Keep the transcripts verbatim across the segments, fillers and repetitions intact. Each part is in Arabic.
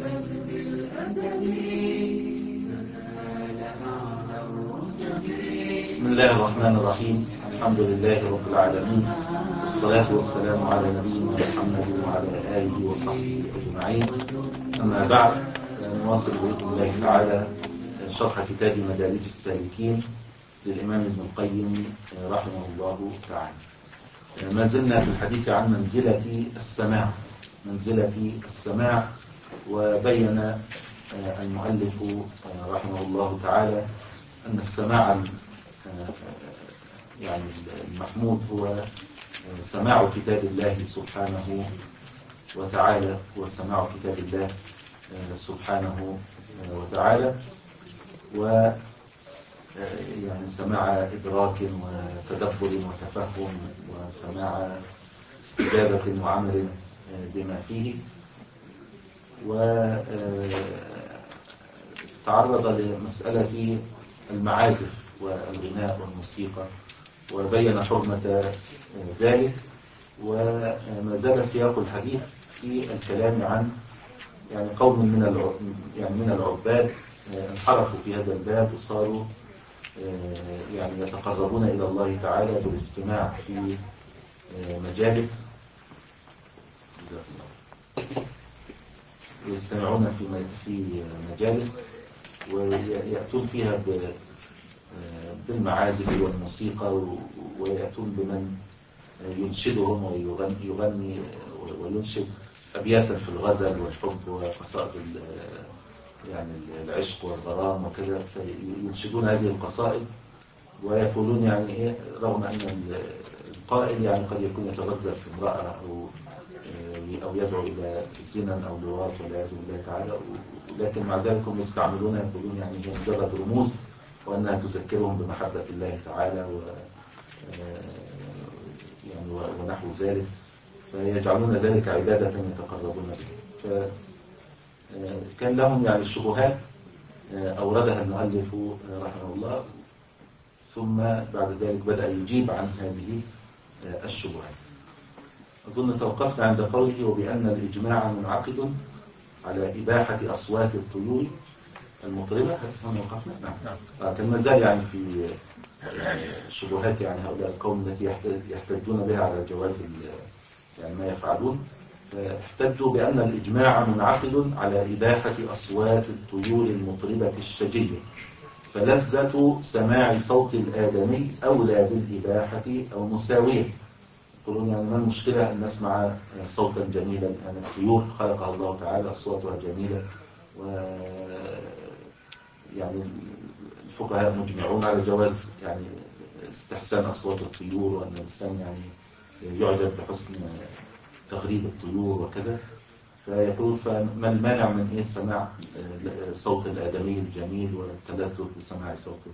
بسم الله الرحمن الرحيم. الحمد لله رب العالمين، والصلاة والسلام على نبينا محمد وعلى آله وصحبه أجمعين. أما بعد، نواصل بإذن الله تعالى شرح كتاب مدارج السالكين للإمام ابن القيم رحمه الله تعالى. ما زلنا في الحديث عن منزلة السماع منزلة السماع وبين المؤلف رحمه الله تعالى أن السماع يعني المحمود هو سماع كتاب الله سبحانه وتعالى وسماع كتاب الله سبحانه وتعالى، و يعني سماع إدراك وتدبر وتفهم، وسماع استجابة وعمل بما فيه. وتعرض لمسألة المعازف والغناء والموسيقى وبين حرمة ذلك. وما زال سياق الحديث في الكلام عن يعني قوم من يعني من العباد انحرفوا في هذا الباب وصاروا يعني يتقربون إلى الله تعالى بالاجتماع في مجالس، يجتمعون في في مجالس ويأتون فيها بالمعازف والموسيقى، ويأتون بمن ينشدهم ويغني وينشد أبياتا في الغزل والحب وقصائد يعني العشق والغرام وكذا، فينشدون هذه القصائد ويقولون يعني إيه، رغم أن القائل يعني قد يكون يتغزل في امرأة أو أو يدعو إلى زنا أو لواط والعياذ بالله تعالى، لكن مع ذلك هم يستعملون يقولون يعني هي مجرد رموز، وأنها تذكرهم بمحبة الله تعالى و يعني ونحو ذلك، فيجعلون ذلك عبادة يتقربون بها. فكان لهم يعني الشبهات أوردها المؤلف رحمه الله، ثم بعد ذلك بدأ يجيب عن هذه الشبهات. أظن توقفنا عند قوله وبأن الإجماع منعقد على إباحة أصوات الطيور المطربة. هنا وقفنا. نعم. كان ما زال يعني في شبهات يعني هؤلاء القوم التي يحتجون بها على جواز يعني ما يفعلون، فاحتجوا بأن الإجماع منعقد على إباحة أصوات الطيور المطربة الشجية، فلذة سماع صوت الآدمي أولى بالإباحة أو مساوية. يقولون يعني ما المشكلة أن نسمع صوتا جميلا؟ يعني الطيور خلقها الله تعالى أصواتها جميلة، و يعني الفقهاء مجمعون على جواز يعني استحسان أصوات الطيور، وأن الإنسان يعني يعجب بحسن تغريد الطيور وكذا. فيقول فما المانع من إيه سماع صوت الآدمي الجميل والتلذذ بسماع صوته؟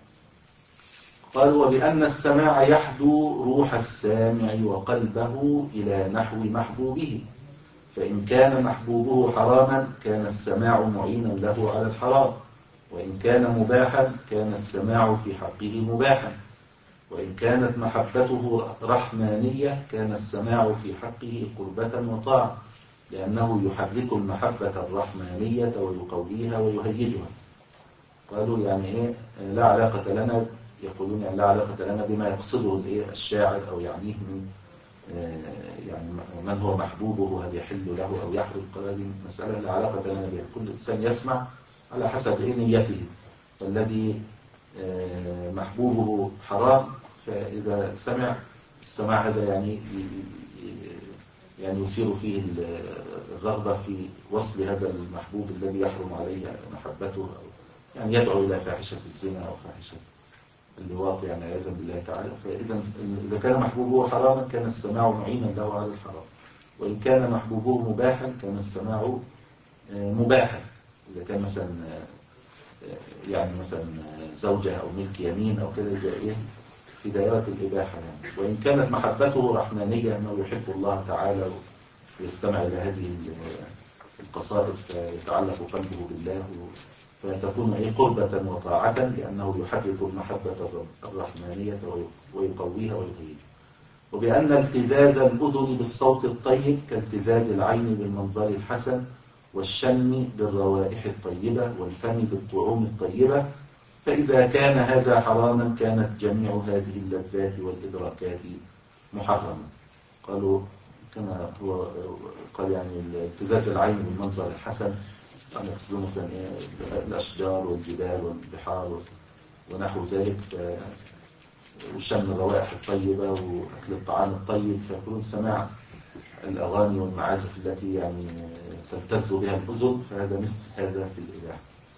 قالوا وبأن السماع يحدو روح السامع وقلبه إلى نحو محبوبه، فإن كان محبوبه حراما كان السماع معينا له على الحرام، وإن كان مباحا كان السماع في حقه مباحا، وإن كانت محبته رحمانية كان السماع في حقه قربة وطاعة، لأنه يحرك المحبة الرحمانية ويقويها ويهيجها. قالوا يعني إيه لا علاقة لنا، يقولون يعني لا علاقة لنا بما يقصده الشاعر أو يعنيه من يعني من هو محبوبه هل يحل له أو يحرم. هذه مسألة لا علاقة لنا بها، كل إنسان يسمع على حسب نيته، فالذي محبوبه حرام فإذا سمع السماع هذا يعني يعني يثير فيه الرغبة في وصل هذا المحبوب الذي يحرم عليه محبته، يعني يدعو إلى فاحشة الزنا أو فاحشة اللواط يعني عياذا بالله تعالى. فإذا إذا كان محبوبه حراما كان السماع معينا له على الحرام، وإن كان محبوبه مباحا كان السماع مباحا. إذا كان مثلا يعني مثلا زوجة أو ملك يمين أو كذا جائر في دائرة الإباحة يعني. وإن كانت محبته رحمانية أنه يحب الله تعالى ويستمع إلى هذه القصائد فيتعلق قلبه بالله، فتكون أي قربة وطاعة، لأنه يحرك المحبة الرحمانية ويقويها ويهيجها. وبأن التزاز الأذن بالصوت الطيب كالتزاز العين بالمنظر الحسن، والشم بالروائح الطيبة والفم بالطعوم الطيبة، فإذا كان هذا حراما كانت جميع هذه اللذات والإدراكات محرمة. قالوا كما هو قال يعني ابتزاز العين بالمنظر الحسن، أن يقصدون مثلا الأشجار والجبال والبحار ونحو ذلك، وشم الروائح الطيبة وأكل الطعام الطيب، فيكون سماع الأغاني والمعازف التي يعني تلتذ بها الأذن، فهذا مثل هذا في الإباحة.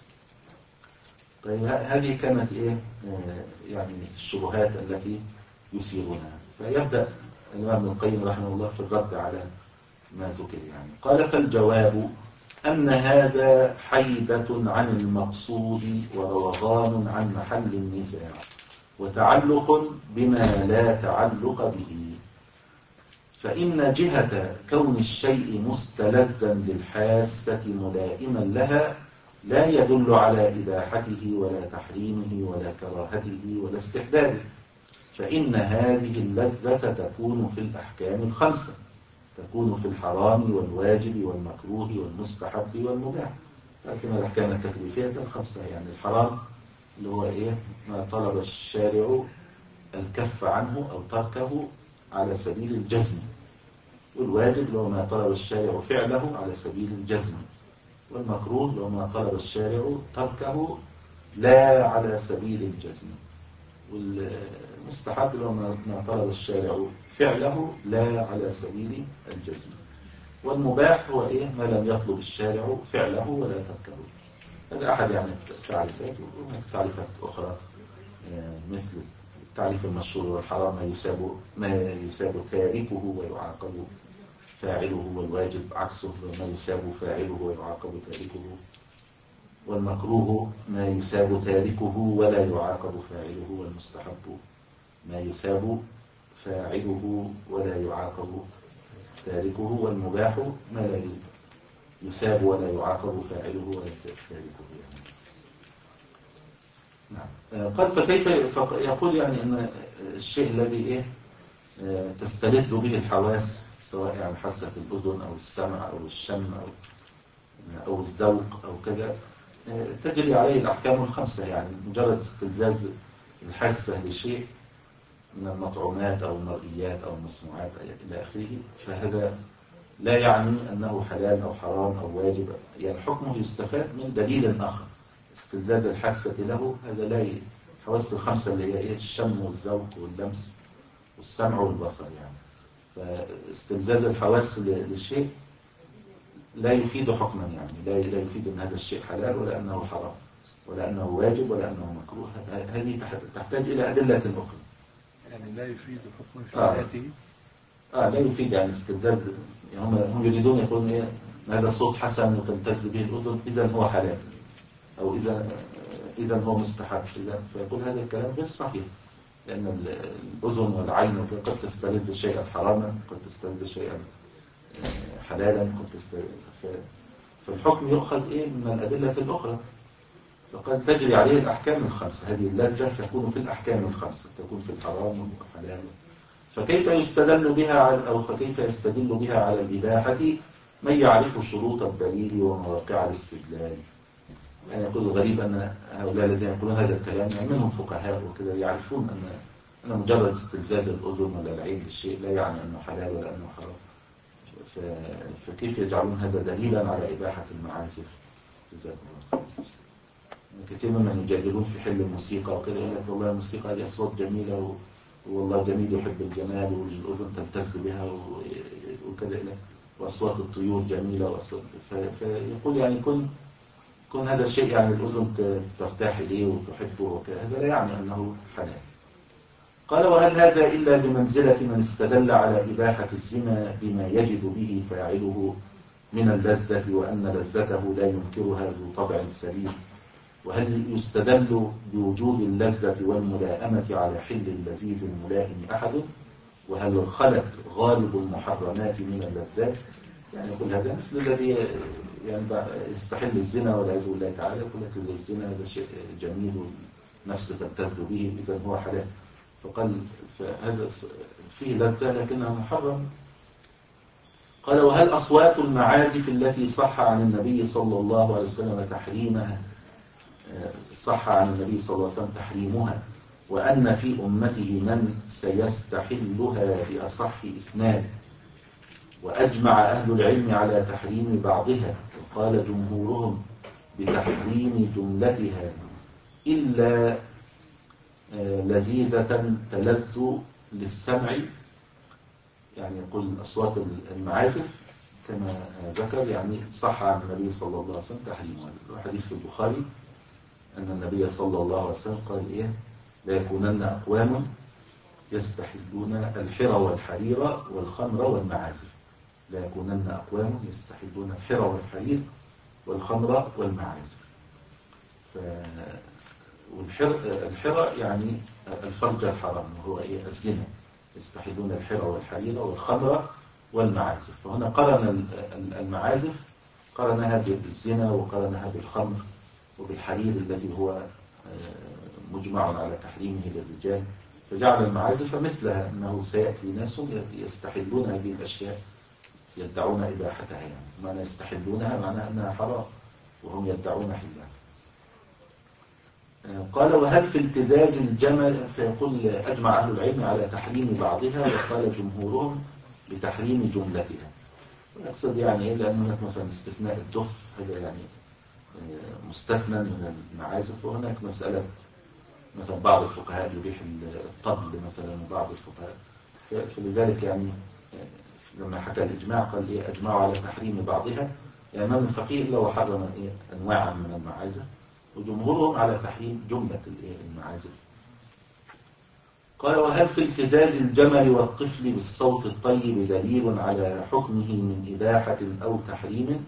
طيب هذه كانت إيه يعني الشبهات التي يثيرونها. فيبدأ الإمام ابن القيم رحمه الله في الرد على ما ذكر يعني. قال: فالجواب أن هذا حيدة عن المقصود وروغان عن محل النزاع وتعلق بما لا تعلق به. فإن جهة كون الشيء مستلذا للحاسة ملائما لها لا يدل على إباحته ولا تحريمه ولا كراهته ولا استحبابه، فإن هذه اللذة تكون في الأحكام الخمسة، تكون في الحرام والواجب والمكروه والمستحب والمباح. لكن الأحكام التكليفية الخمسة، يعني الحرام اللي هو إيه؟ ما طلب الشارع الكف عنه أو تركه على سبيل الجزم، والواجب اللي هو ما طلب الشارع فعله على سبيل الجزم، والمكروه اللي هو ما طلب الشارع تركه لا على سبيل الجزم، والمستحب اللي هو ما طلب الشارع فعله لا على سبيل الجزم، والمباح هو إيه؟ ما لم يطلب الشارع فعله ولا تركه. هذا أحد يعني التعريفات، وهناك تعريفات أخرى مثل التعريف المشهور: والحرام ما يساب ما يساب تاركه ويعاقب فاعله، والواجب عكسه ما يساب فاعله ويعاقب تاركه، والمكروه ما يساب تاركه ولا يعاقب فاعله، والمستحب ما يساب فاعله ولا يعاقب تاركه، والمباح ما لا يساب ولا يعاقب فاعله ولا تاركه يعني. نعم. قال: فكيف يقول يعني ان الشيء الذي ايه تستلذ به الحواس، سواء يعني حاسة الأذن أو السمع أو الشم أو أو الذوق أو كذا، تجري عليه الأحكام الخمسة. يعني مجرد استلذاذ الحاسة لشيء من المطعومات أو المرئيات أو المسموعات إلى آخره، فهذا لا يعني أنه حلال أو حرام أو واجب، يعني حكمه يستفاد من دليل آخر. استلذاذ الحاسة له هذا لا ي... الحواس الخمسة اللي هي إيه؟ الشم والذوق واللمس والسمع والبصر يعني. فاستلذاذ الحواس للشيء لا يفيد حكما، يعني لا لا يفيد ان هذا الشيء حلال ولا انه حرام ولا انه واجب ولا انه مكروه. هذه تحتاج الى ادله اخرى، يعني لا يفيد حكما في آه. ذاته. اه لا يفيد يعني استلذاذ، يعني هم هم يريدون يقولون ايه؟ هذا الصوت حسن وتلتذ به الاذن اذا هو حلال، او اذا اذا هو مستحب، اذا فيقول هذا الكلام غير صحيح، لأن الأذن والعين قد تستلذ شيئا حراما، قد تستلذ شيئا حلالا، قد تستلذ. فالحكم يؤخذ إيه من الأدلة الأخرى، فقد تجري عليه الأحكام الخمسة. هذه اللذة تكون في الأحكام الخمسة، تكون في الحرام والحلال. فكيف يستدل بها على أو فكيف يستدل بها على الإباحة من يعرف شروط الدليل ومواقع الاستدلال؟ يعني يقول الغريب أن هؤلاء الذين يقولون هذا الكلام يعني منهم فقهاء وكذا، يعرفون أن أن مجرد استلذاذ الأذن ولا العين للشيء لا يعني أنه حلال ولا أنه حرام. فكيف يجعلون هذا دليلا على إباحة المعازف؟ جزاكم الله. كثير ممن يجادلون في حل الموسيقى وكذا يقول لك والله الموسيقى هذه أصوات جميلة والله جميل يحب الجمال والأذن تلتذ بها وكذا، وأصوات الطيور جميلة وأصوات، فيقول يعني كن كن هذا الشيء يعني الأذن ترتاح إليه وتحبه وكذا، هذا لا يعني أنه حلال. قال: وهل هذا إلا بمنزلة من استدل على إباحة الزنا بما يجد به فاعله من اللذة وأن لذته لا ينكرها ذو طبع سليم؟ وهل يستدل بوجود اللذة والملائمة على حل اللذيذ الملائم أحد؟ وهل خلت غالب المحرمات من اللذات؟ يعني يقول هذا مثل الذي يعني يستحل الزنا والعياذ بالله تعالى، يقول لك إذا الزنا هذا شيء جميل والنفس تلتذ به إذا هو حلال. فقال فهذا فيه لذة لكنها محرم. قال وهل أصوات المعازف التي صح عن النبي صلى الله عليه وسلم تحريمها صح عن النبي صلى الله عليه وسلم تحريمها وأن في أمته من سيستحلها بأصح إسناد وأجمع أهل العلم على تحريم بعضها وقال جمهورهم بتحريم جملتها إلا لذيذة تلذ للسمع، يعني يقول أصوات المعازف كما ذكر يعني صح عن النبي صلى الله عليه وسلم تحريمها. الحديث في البخاري أن النبي صلى الله عليه وسلم قال إيه لا يكونن أقوام يستحلون الحرى والحرير والخمر والمعازف، لا يكونن أقوام يستحلون الحرى والحرير والخمر والمعازف. ف... والحرى يعني الفرج الحرام وهو إيه الزنا، يستحلون الحرى والحرير والخمر والمعازف. فهنا قرن المعازف قرنها بالزنا وقرنها بالخمر وبالحرير الذي هو مجمع على تحريمه للرجال، فجعل المعازف مثلها أنه سيأتي ناس يستحلون هذه الأشياء يدعون إباحتها، يعني معنى يستحلونها معناها أنها حرام وهم يدعون حلها. قال وهل في التزاز الجمل، فيقول أجمع أهل العلم على تحريم بعضها وقال جمهورهم بتحريم جملتها. يقصد يعني إيه؟ لأن هناك مثلا استثناء الدف هذا يعني مستثنى من المعازف، وهناك مسألة مثلا بعض الفقهاء يبيح الطبل مثلا وبعض الفقهاء، فلذلك يعني لما حكى الإجماع قال إيه أجمعوا على تحريم بعضها، يعني ما من فقيه إلا وحرم إيه أنواعا من المعازف، وجمهورهم على تحريم جملة المعازف. قال وهل في التزاز الجمل والطفل بالصوت الطيب دليل على حكمه من إباحة أو تحريم؟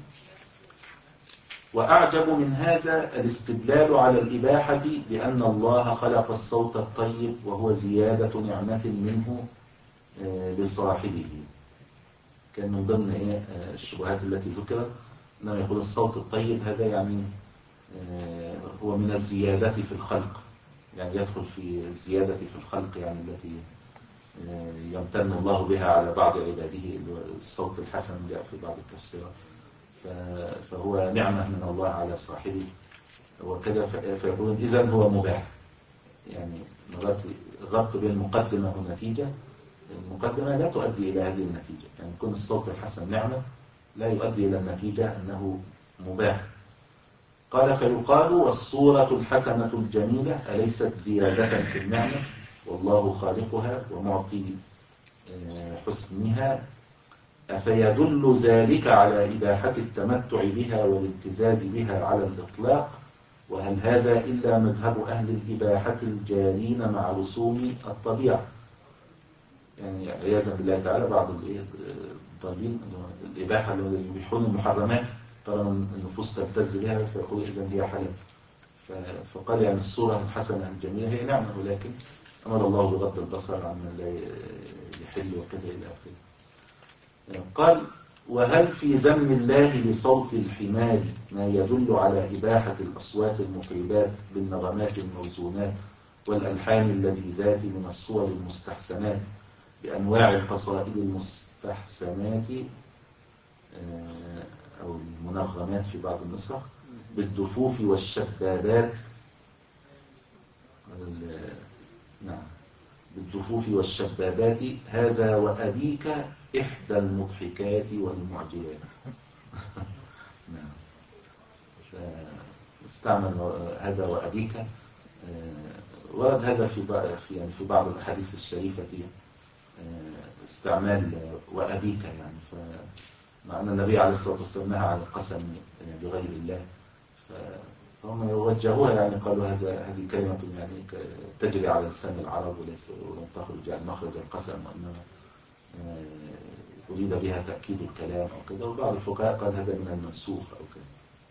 وأعجب من هذا الاستدلال على الإباحة بأن الله خلق الصوت الطيب وهو زيادة نعمة منه لصاحبه. كان من ضمن الشبهات التي ذكرت أنه يقول الصوت الطيب هذا يعني هو من الزيادة في الخلق، يعني يدخل في الزيادة في الخلق يعني التي يمتن الله بها على بعض عباده. الصوت الحسن جاء في بعض التفسيرات، فهو نعمة من الله على صاحبه وكذا، فيقولون إذن هو مباح. يعني الربط بين المقدمة والنتيجة، المقدمة لا تؤدي إلى هذه النتيجة، يعني يكون الصوت الحسن نعمة لا يؤدي إلى النتيجة أنه مباح. قال فيقال والصورة الحسنة الجميلة أليست زيادة في النعمة والله خالقها ومعطي حسنها، أفيدل ذلك على إباحة التمتع بها والالتزاز بها على الإطلاق؟ وهل هذا إلا مذهب أهل الإباحة الجارين مع رسوم الطبيعة؟ يعني عياذا بالله تعالى بعض الضالين الإباحة اللي يبيحون المحرمات ترى النفوس تبتز بها فيقول إذن هي حلال. فقال يعني الصورة الحسنة الجميلة هي نعمة، ولكن أمر الله بغض البصر عما لا يحل وكذا إلى آخره. قال وهل في ذم الله لصوت الحمار ما يدل على إباحة الأصوات المطربات بالنغمات الموزونات والألحان اللذيذات من الصور المستحسنات بأنواع القصائد المستحسنات أو المنغمات في بعض النسخ بالدفوف والشبابات، نعم بالدفوف والشبابات هذا وأبيك إحدى المضحكات والمعجبات. نعم استعمل هذا وأبيك، ورد هذا في يعني في بعض الأحاديث الشريفة استعمال وأبيك، يعني فمع أن النبي عليه الصلاة والسلام نهى عن القسم بغير الله، فهم وجهوها يعني قالوا هذا هذه كلمة يعني تجري على لسان العرب ولم تخرج يعني مخرج القسم، وإنما أريد بها تأكيد الكلام أو كذا. وبعض الفقهاء قال هذا من المنسوخ أو كذا.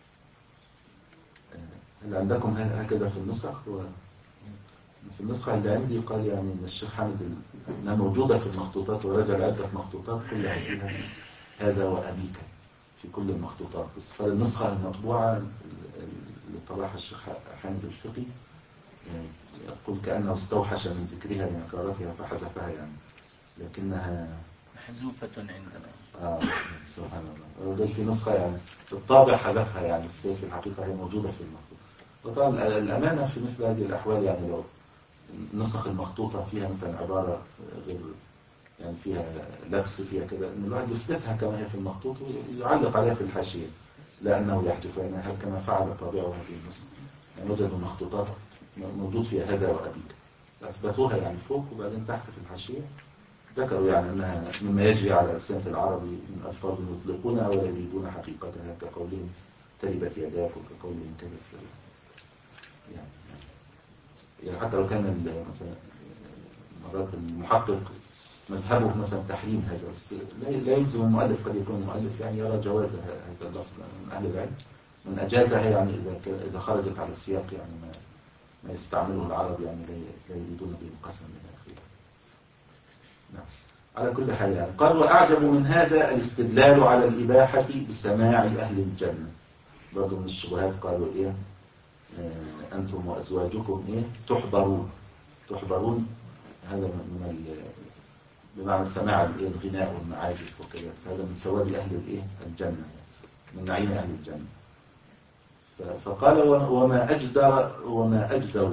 هل عندكم هكذا في النسخ؟ في النسخة اللي عندي قال يعني ان الشيخ حامد انها موجودة في المخطوطات ورجل عدة مخطوطات كلها فيها هذا وأبيك في كل المخطوطات، بس قال النسخة المطبوعة اللي طبعها الشيخ حامد الفقي يقول كأنه استوحش من ذكرها لنكارتها فحذفها، يعني لكنها محذوفة عندنا. آه سبحان الله. وده في نسخة يعني الطابع حذفها، يعني السيف في الحقيقة هي موجودة في المخطوط. وطبعا الأمانة في مثل هذه الأحوال، يعني لو النسخ المخطوطة فيها مثلا عبارة غير يعني فيها لبس فيها كده، إن الواحد يثبتها كما هي في المخطوط ويعلق عليها في الحاشية، لأنه يحذف لأنها كما فعل طابعه هذه النسخ. يعني وجدوا مخطوطات موجود فيها هذا وأبيك، أثبتوها يعني فوق، وبعدين تحت في الحاشية ذكروا يعني أنها مما يجري على ألسنة العرب من ألفاظ يطلقونها ولا يريدون حقيقتها، كقولهم تربت يداك، وكقولهم كذا يعني. يعني حتى لو كان مثلا مرات المحقق مذهبه مثلا تحريم هذا، بس لا يلزم المؤلف، قد يكون المؤلف يعني يرى جواز هذا اللفظ من أهل العلم، من أجازها يعني إذا إذا خرجت على السياق، يعني ما ما يستعمله العرب، يعني لا يريدون به القسم إلى آخره. نعم. على كل حال يعني قال وأعجب من هذا الاستدلال على الإباحة بسماع أهل الجنة. برضو من الشبهات قالوا إيه آه أنتم وأزواجكم إيه تحضرون تحضرون هذا من بمعنى سماع الغناء والمعازف وكذا، فهذا من ثواب أهل الإيه الجنة، من نعيم أهل الجنة. فقال وما أجدر وما أجدر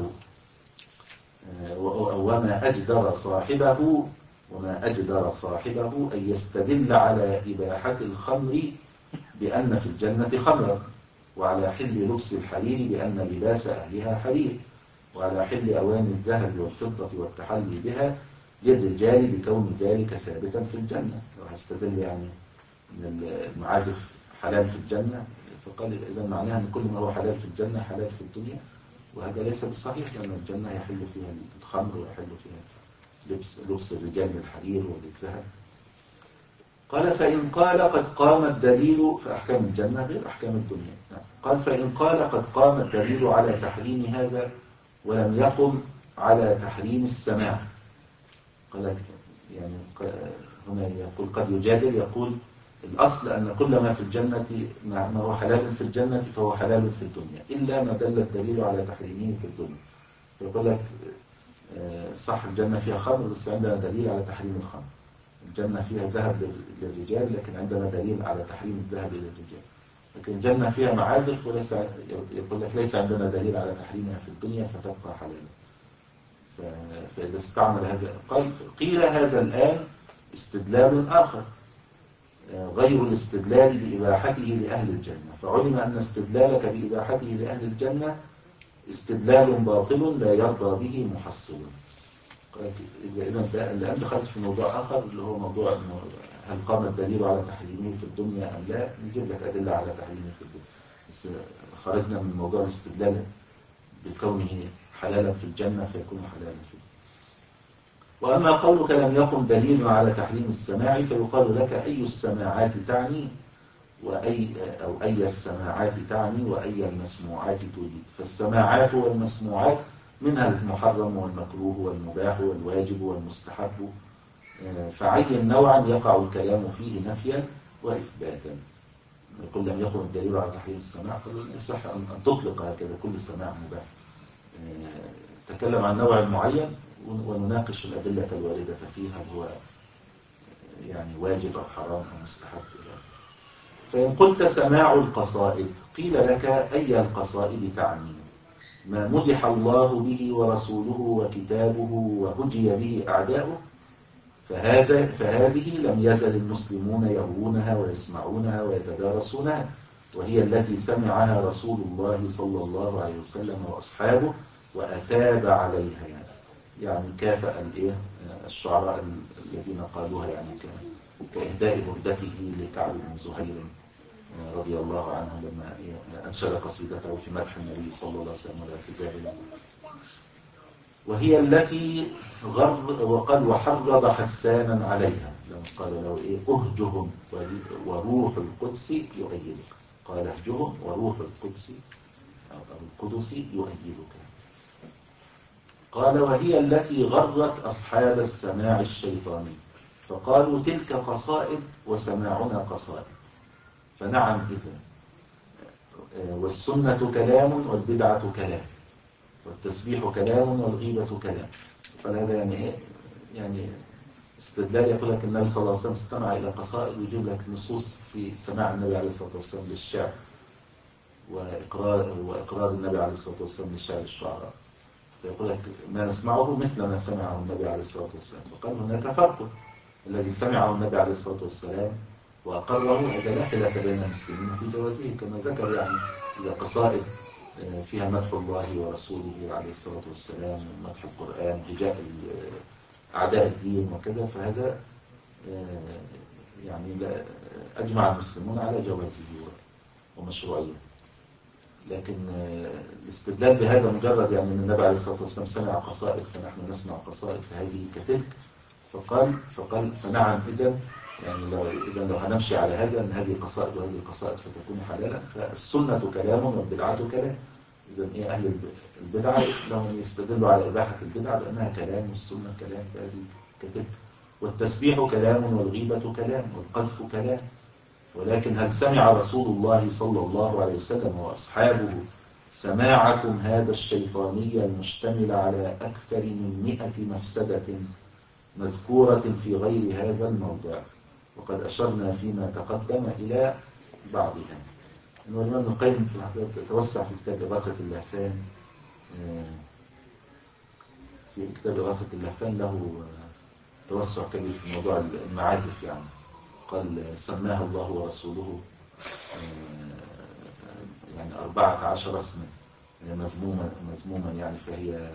وما أجدر صاحبه وما أجدر صاحبه أن يستدل على إباحة الخمر بأن في الجنة خمرا، وعلى حل لبس الحرير بأن لباس أهلها حرير، وعلى حل أواني الذهب والفضة والتحلي بها للرجال بكون ذلك ثابتا في الجنة. لو هستدل يعني أن المعازف حلال في الجنة، فقال إذا معناها أن كل ما هو حلال في الجنة حلال في الدنيا، وهذا ليس بالصحيح، لأن الجنة يحل فيها الخمر ويحل فيها لبس, لبس الرجال للحرير وللذهب. قال فإن قال قد قام الدليل في أحكام الجنة غير أحكام الدنيا. قال فإن قال قد قام الدليل على تحريم هذا ولم يقم على تحريم السماع. قال يعني هنا يقول قد يجادل، يقول الأصل أن كل ما في الجنة ما هو حلال في الجنة فهو حلال في الدنيا، إلا ما دل الدليل على تحريمه في الدنيا. فيقول لك صح الجنة فيها خمر، بس عندنا دليل على تحريم الخمر. الجنة فيها ذهب للرجال، لكن عندنا دليل على تحريم الذهب للرجال. لكن الجنة فيها معازف، وليس يقول لك ليس عندنا دليل على تحريمها في الدنيا فتبقى حلالا. فإذا استعمل هذا قال قيل هذا الآن استدلال آخر غير الاستدلال بإباحته لأهل الجنة، فعلم أن استدلالك بإباحته لأهل الجنة استدلال باطل لا يرضى به محصل. إذا الآن دخلت في موضوع آخر اللي هو موضوع أنه هل قام الدليل على تحريمه في الدنيا أم لا. نجيب لك أدلة على تحريمه في الدنيا، بس خرجنا من موضوع الاستدلال بكونه حلالا في الجنة فيكون حلالا في الدنيا. وأما قولك لم يقم دليل على تحريم السماع، فيقال لك أي السماعات تعني وأي أو أي السماعات تعني وأي المسموعات تريد. فالسماعات والمسموعات منها المحرم والمكروه والمباح والواجب والمستحب، فعين نوعا يقع الكلام فيه نفيا وإثباتا. يقول لم يقم الدليل على تحريم السماع، قالوا يصح أن تطلق هكذا كل السماع مباح. تكلم عن نوع معين ونناقش الأدلة الواردة فيها، هو يعني واجب أو حرام أو مستحب. فإن قلت سماع القصائد، قيل لك أي القصائد تعني؟ ما مدح الله به ورسوله وكتابه وهجي به أعداؤه، فهذا فهذه لم يزل المسلمون يروونها ويسمعونها ويتدارسونها، وهي التي سمعها رسول الله صلى الله عليه وسلم وأصحابه وأثاب عليها، يعني, يعني كافأ الشعراء الذين قالوها، يعني كإهداء بردته لكعب بن زهير رضي الله عنه لما أنشد قصيدته في مدح النبي صلى الله عليه وسلم والاعتذار. وهي التي غر وقال وحرض حسانا عليها لما قال له إيه أهجهم وروح القدس يؤيدك. قال اهجهم وروح القدس أو القدس يؤيدك. قال وهي التي غرت أصحاب السماع الشيطاني، فقالوا تلك قصائد وسماعنا قصائد. فنعم إذن والسنة كلام والبدعة كلام والتسبيح كلام والغيبة كلام. فهذا يعني إيه؟ يعني استدلال يقول لك النبي صلى الله عليه وسلم استمع إلى قصائد، ويجيب لك نصوص في سماع النبي عليه الصلاة والسلام للشعر وإقرار, وإقرار النبي عليه الصلاة والسلام للشعر الشعراء. فيقول لك ما نسمعه مثل ما سمعه النبي عليه الصلاة والسلام. فقال هناك فرق، الذي سمعه النبي عليه الصلاة والسلام وأقره هذا لا خلاف بين المسلمين في جوازه، كما ذكر يعني إذا قصائد فيها مدح الله ورسوله عليه الصلاة والسلام ومدح القرآن هجاء أعداء الدين وكذا، فهذا يعني أجمع المسلمون على جوازه ومشروعية. لكن الاستدلال بهذا مجرد يعني أن النبي عليه الصلاة والسلام سمع قصائد فنحن نسمع قصائد فهذه كتلك، فقال فقال فنعم إذن يعني لو إذا لو هنمشي على هذا أن هذه قصائد وهذه القصائد فتكون حلالا، فالسنة كلام والبدعة كلام. إذا إيه أهل البدعة لهم يستدلوا على إباحة البدعة بأنها كلام، والسنة كلام فهذه كتلك. والتسبيح كلام والغيبة كلام والقذف كلام. ولكن هل سمع رسول الله صلى الله عليه وسلم وأصحابه سماعكم هذا الشيطاني المشتمل على أكثر من مئة مفسدة مذكورة في غير هذا الموضع؟ وقد أشرنا فيما تقدم إلى بعضها. إنه الإمام ابن القيم في الحقيقة توسع في كتاب إغاثة اللهفان، في كتاب إغاثة اللهفان له توسع كبير في موضوع المعازف. يعني قال سماها الله ورسوله يعني أربعة عشر اسما مذموما مذموما يعني فهي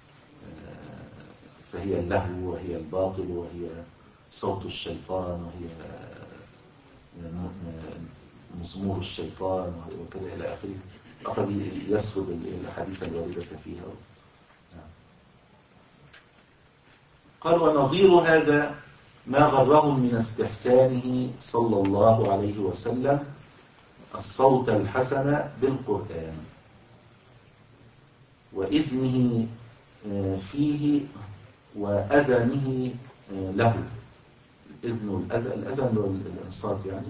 فهي اللهو وهي الباطل وهي صوت الشيطان وهي مزمور الشيطان وكذا إلى آخره. لقد يسرد الحديث الواردة فيها. قال ونظير هذا ما غرهم من استحسانه صلى الله عليه وسلم الصوت الحسن بالقرآن وإذنه فيه وأذنه له. الإذن والأذن، الأذن والإنصات يعني،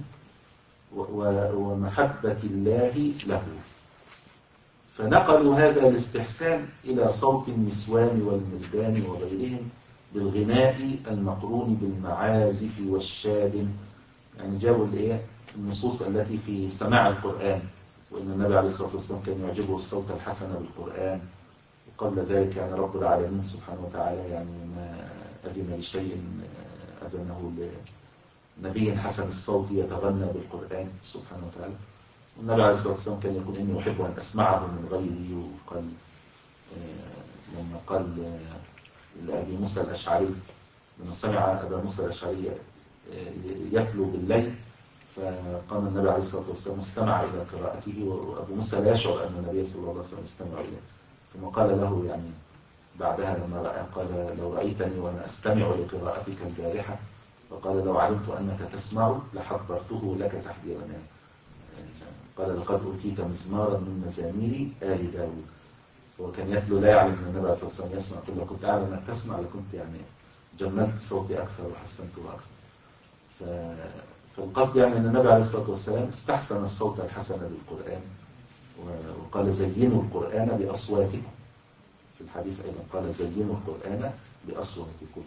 ومحبة الله له. فنقلوا هذا الاستحسان إلى صوت النسوان والمردان وغيرهم بالغناء المقرون بالمعازف والشاد. يعني جابوا الايه النصوص التي في سماع القرآن، وإن النبي عليه الصلاة والسلام كان يعجبه الصوت الحسن بالقرآن. وقبل ذلك يعني رب العالمين سبحانه وتعالى يعني ما أذن لشيء أذنه لنبي حسن الصوت يتغنى بالقرآن سبحانه وتعالى. والنبي عليه الصلاة والسلام كان يقول إني أحب أن أسمعه من غيري. وقال لما قال لأبي موسى الأشعري لما سمع أبا موسى الأشعري يتلو بالليل، فقام النبي عليه الصلاة والسلام استمع إلى قراءته، وأبو موسى لا يشعر أن النبي صلى الله عليه وسلم استمع إليه. ثم قال له يعني بعدها لما رأى قال لو رأيتني وأنا أستمع لقراءتك الجارحة، فقال لو علمت أنك تسمع لحضرته لك تحضيرا. قال لقد أوتيت مزمارا من مزامير آل داود. هو كان يتلو لا يعلم أن النبي عليه الصلاة والسلام يسمع. قل لو كنت أعلم أنك تسمع لكنت يعني جملت صوتي أكثر وحسنته أكثر. فالقصد يعني أن النبي عليه الصلاة والسلام استحسن الصوت الحسن للقرآن، وقال زينوا القرآن بأصواتكم. في الحديث أيضا قال زينوا القرآن بأصواتكم.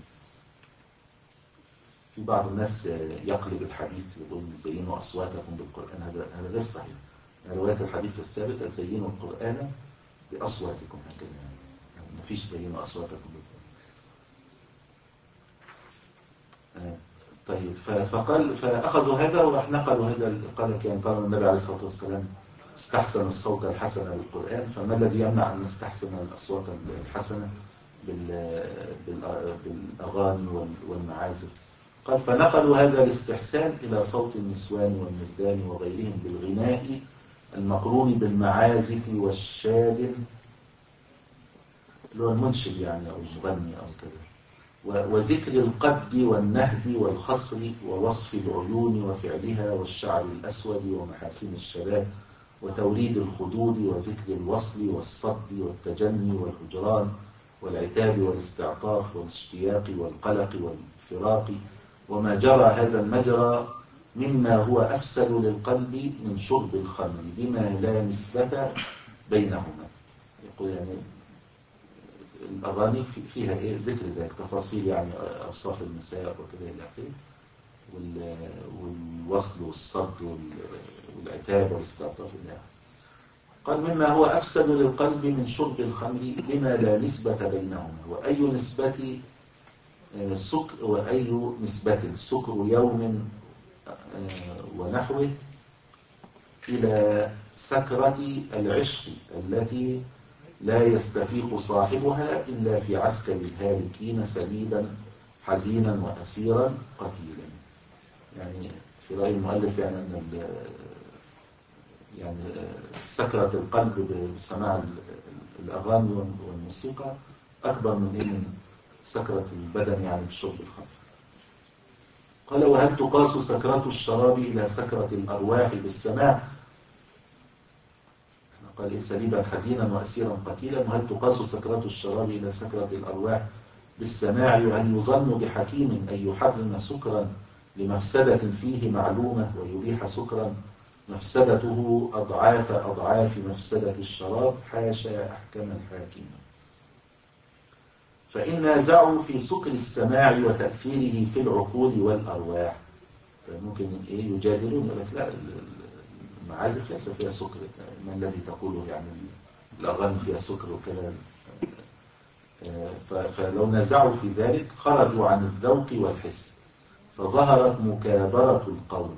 في بعض الناس يقلب الحديث يقول زينوا أصواتكم بالقرآن، هذا هذا غير صحيح. رواية الحديث الثابت زينوا القرآن بأصواتكم هكذا، يعني ما فيش زينوا أصواتكم بالقرآن. آه طيب فقال فأخذوا هذا وراح نقلوا هذا. قال كان قال النبي عليه الصلاة والسلام استحسن الصوت الحسن للقرآن، فما الذي يمنع أن نستحسن الأصوات الحسنة بالأغاني والمعازف؟ قال فنقلوا هذا الاستحسان إلى صوت النسوان والمردان وغيرهم بالغناء المقرون بالمعازف والشاد، اللي هو المنشد يعني أو المغني أو كذا، وذكر القد والنهد والخصر ووصف العيون وفعلها والشعر الأسود ومحاسن الشباب وتوليد الخدود وذكر الوصل والصد والتجني والهجران والعتاب والاستعطاف والاشتياق والقلق والفراق وما جرى هذا المجرى مما هو أفسد للقلب من شرب الخمر بما لا نسبة بينهما. يقول يعني الأغاني فيها إيه ذكر ذلك تفاصيل يعني أوصاف النساء وكذا إلى آخره، والوصل والصد والعتاب والاستعطاف إلى آخره. قال مما هو أفسد للقلب من شرب الخمر لما لا نسبة بينهما، وأي نسبة سكر وأي نسبة سكر يوم ونحوه إلى سكرة العشق التي لا يستفيق صاحبها إلا في عسكر الهالكين سليبا حزينا وأسيرا قتيلا. يعني في رأي المؤلف يعني أن يعني سكرة القلب بسماع الأغاني والموسيقى أكبر من من سكرة البدن يعني بشرب الخمر. قال وهل تقاس سكرة الشراب إلى سكرة الأرواح بالسماع؟ قال سليبا حزينا وأسيرا قتيلا. وهل تقاس سكرة الشراب إلى سكرة الأرواح بالسماع؟ وهل يظن بحكيم أن يحرم سكرا لمفسدة فيه معلومة ويبيح سكرا مفسدته أضعاف أضعاف مفسدة الشراب؟ حاشا أحكم الحاكم. فإن نازعوا في سكر السماع وتأثيره في العقول والأرواح. فممكن إيه يجادلون يقول لك لا المعازف ليس فيها سكر، ما الذي تقوله يعني الأغاني فيها سكر وكذا. فلو نازعوا في ذلك خرجوا عن الذوق والحس فظهرت مكابرة القول.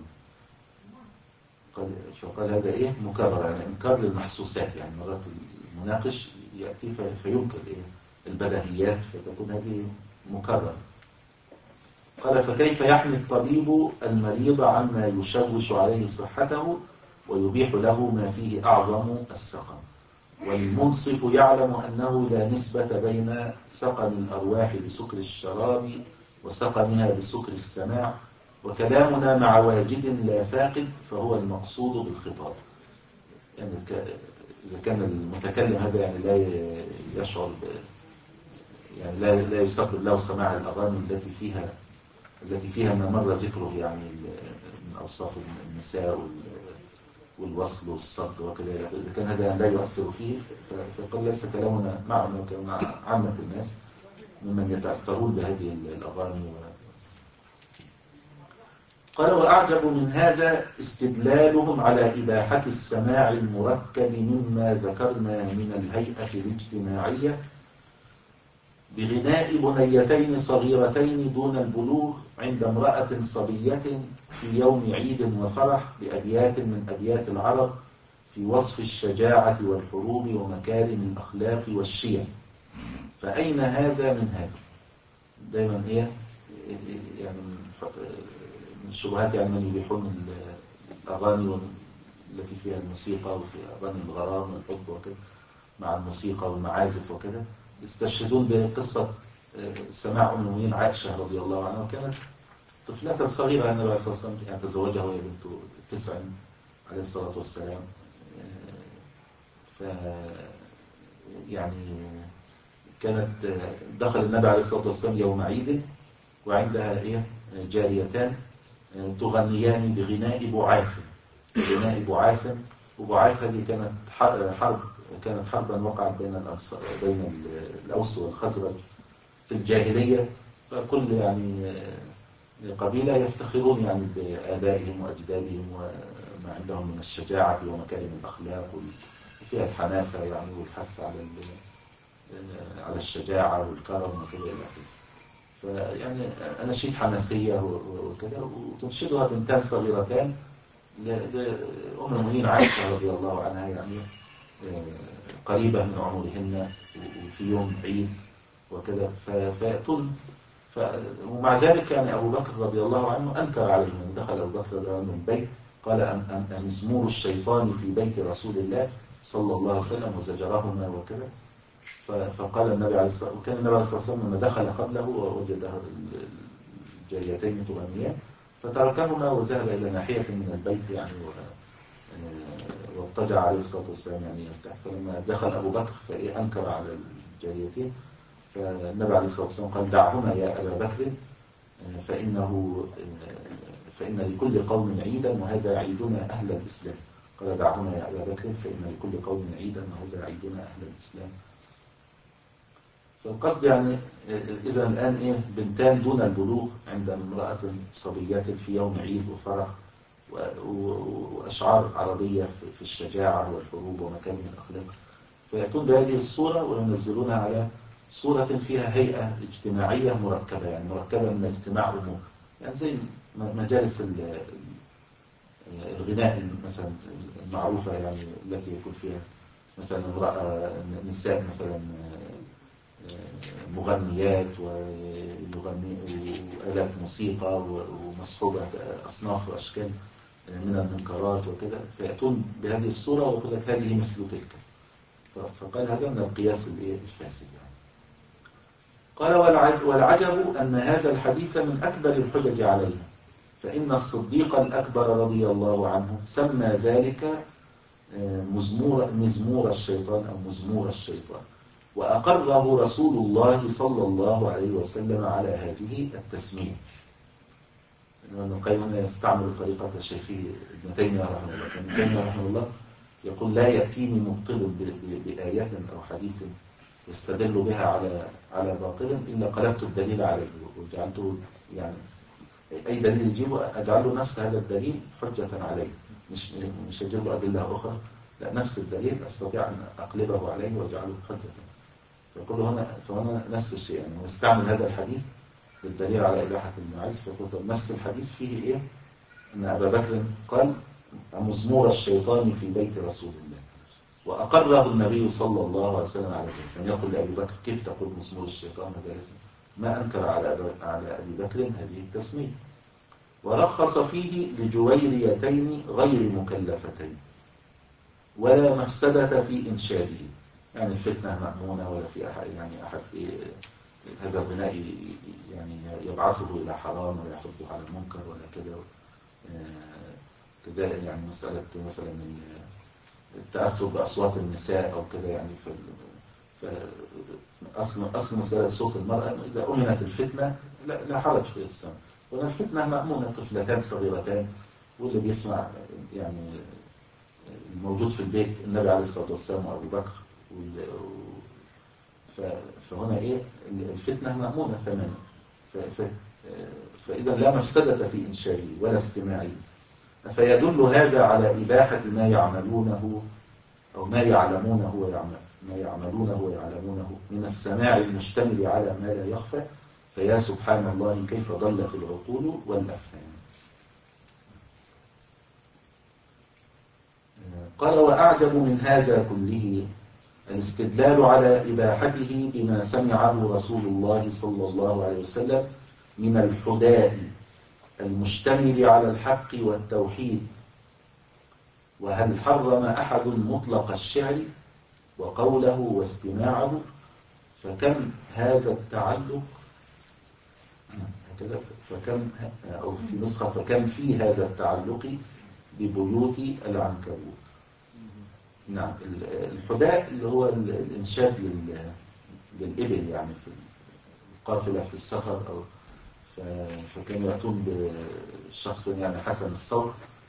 فقال هذا إيه مكابرة يعني إنكار للمحسوسات، يعني مرات المناقش يأتي فينكر إيه البديهيات فتكون هذه مكررة. قال فكيف يحمي الطبيب المريض عما يشوش عليه صحته ويبيح له ما فيه أعظم السقم، والمنصف يعلم أنه لا نسبة بين سقم الأرواح بسكر الشراب وسقمها بسكر السماع، وكلامنا مع واجد لا فاقد فهو المقصود بالخطاب. يعني إذا كان المتكلم هذا يعني لا يشعر يعني لا لا يسبب له سماع الأغاني التي فيها التي فيها ما مر ذكره يعني من أوصاف النساء والوصل والصد وكذا، إذا كان هذا لا يؤثر فيه فقد ليس كلامنا معنا كمع عامة الناس ممن يتأثرون بهذه الأغاني. قال وأعجب من هذا استدلالهم على إباحة السماع المركب مما ذكرنا من الهيئة الاجتماعية بغناء بنيتين صغيرتين دون البلوغ عند امرأة صبية في يوم عيد وفرح بأبيات من أبيات العرب في وصف الشجاعة والحروب ومكارم الأخلاق والشيم. فأين هذا من هذا؟ دائما إيه يعني من الشبهات يعني من يبيحون الأغاني التي فيها الموسيقى وفي أغاني الغرام والحب وكذا مع الموسيقى والمعازف وكذا، يستشهدون بقصة سماع أم المؤمنين عائشة رضي الله عنها، وكانت طفلة صغيرة النبي عليه الصلاة والسلام يعني تزوجها وهي بنت تسع عليه الصلاة والسلام. ف يعني كانت دخل النبي عليه الصلاة والسلام يوم عيد وعندها إيه جاريتان تغنيان بغناء بعاث. غناء بعاث، وبعاث هذه كانت حرب كانت حربا وقعت بين الأنصار بين الأوس والخزرج في الجاهلية، فكل يعني قبيلة يفتخرون يعني بآبائهم وأجدادهم وما عندهم من الشجاعة ومكارم الأخلاق وفيها الحماسة يعني والحث على على الشجاعة والكرم وكذا إلى آخره. فيعني أناشيد حماسية وكذا، وتنشدها بنتان صغيرتان لأم المؤمنين عائشة رضي الله عنها يعني قريبة من عمرهن وفي يوم عيد وكذا فيأتون. ف... ومع ذلك يعني أبو بكر رضي الله عنه أنكر عليهم. دخل أبو بكر رضي الله عنه البيت قال أن مزمور الشيطان في بيت رسول الله صلى الله عليه وسلم وزجرهما وكذا. ف... فقال النبي عليه الصلاة والسلام، وكان النبي عليه الصلاة والسلام لما دخل قبله ووجد الجاريتين تغنيان فتركهما وذهب إلى ناحية من البيت يعني و... واضطجع عليه الصلاة والسلام يعني يرتاح. فلما دخل أبو بكر فأنكر على الجاريتين، فالنبي عليه الصلاة والسلام قال دعهما يا أبا بكر فإنه فإن لكل قوم عيدا وهذا عيدنا أهل الإسلام. قال دعهما يا أبا بكر فإن لكل قوم عيدا وهذا عيدنا أهل الإسلام. فالقصد يعني إذا الآن إيه بنتان دون البلوغ عند امرأة صبية في يوم عيد وفرح وأشعار عربية في الشجاعة والحروب ومكارم الأخلاق، فيأتون بهذه الصورة وينزلونها على صورة فيها هيئة اجتماعية مركبة، يعني مركبة من اجتماع أمور، يعني زي مجالس الغناء مثلا المعروفة، يعني التي يكون فيها مثلا امرأة نساء مثلا مغنيات ويغني وآلات موسيقى ومصحوبة أصناف وأشكال من المنكرات وكده، فيأتون بهذه الصورة ويقول لك هذه مثل تلك. فقال هذا من القياس الفاسد يعني. قال والعجب أن هذا الحديث من أكبر الحجج عليها، فإن الصديق الأكبر رضي الله عنه سمى ذلك مزمور مزمور الشيطان أو مزمور الشيطان، وأقره رسول الله صلى الله عليه وسلم على هذه التسمية. ابن القيم هنا يستعمل طريقة شيخه ابن تيمية رحمه الله. ابن تيمية رحمه الله يقول لا يأتيني مبطل بآيات أو حديث يستدل بها على على باطل إلا قلبت الدليل عليه وجعلته، يعني أي دليل يجيبه أجعله نفس هذا الدليل حجة عليه، مش مش أجيب له أدلة أخرى، لا نفس الدليل أستطيع أن أقلبه عليه وأجعله حجة. فيقول هنا فهنا نفس الشيء، يعني يستعمل هذا الحديث للدليل على إباحة المعازف، فيقول نفس الحديث فيه إيه؟ أن أبا بكر قال مزمور الشيطان في بيت رسول الله، وأقره النبي صلى الله عليه وسلم على ذلك. يعني يقول لأبي بكر كيف تقول مزمور الشيطان هذا اسم؟ ما أنكر على على أبي بكر هذه التسمية. ورخص فيه لجويريتين غير مكلفتين ولا مفسدة في إنشاده، يعني الفتنة مأمونة ولا في أحد يعني أحد في هذا الغناء يعني يبعثه إلى حرام ولا يحطه على المنكر ولا كده. كذلك يعني مسألة مثلا التأثر بأصوات النساء أو كده، يعني في أصل أصل مسألة صوت المرأة إذا أمنت الفتنة لا, لا حرج في السمع، وأن الفتنة مأمونة، طفلتان صغيرتان واللي بيسمع يعني الموجود في البيت النبي عليه الصلاة والسلام وأبو بكر، فهنا إيه الفتنة مأمونة تماما. فإذا لا مفسدة في إنشائه ولا استماعه، فيدل هذا على إباحة ما يعملونه أو ما يعلمونه ويعمل ما يعملونه ويعلمونه من السماع المشتمل على ما لا يخفى، فيا سبحان الله كيف ضلت العقول والأفهام. قال وأعجب من هذا كله الاستدلال على إباحته بما سمعه رسول الله صلى الله عليه وسلم من الحداء المشتمل على الحق والتوحيد. وهل حرم أحد مطلق الشعر وقوله واستماعه؟ فكم هذا التعلق هكذا فكم أو في نسخة فكم في هذا التعلق ببيوت العنكبوت. نعم، الحداء اللي هو الإنشاد للإبل، يعني في القافلة في السفر، أو فكانوا يأتون بشخص يعني حسن الصوت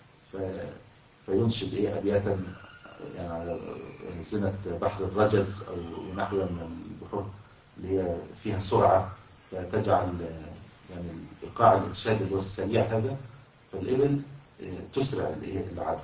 فينشد إيه أبياتا يعني على زنة بحر الرجز أو نحو من البحور اللي هي فيها سرعة، فتجعل يعني إيقاع الإنشاد اللي هو السريع هذا، فالإبل تسرع العد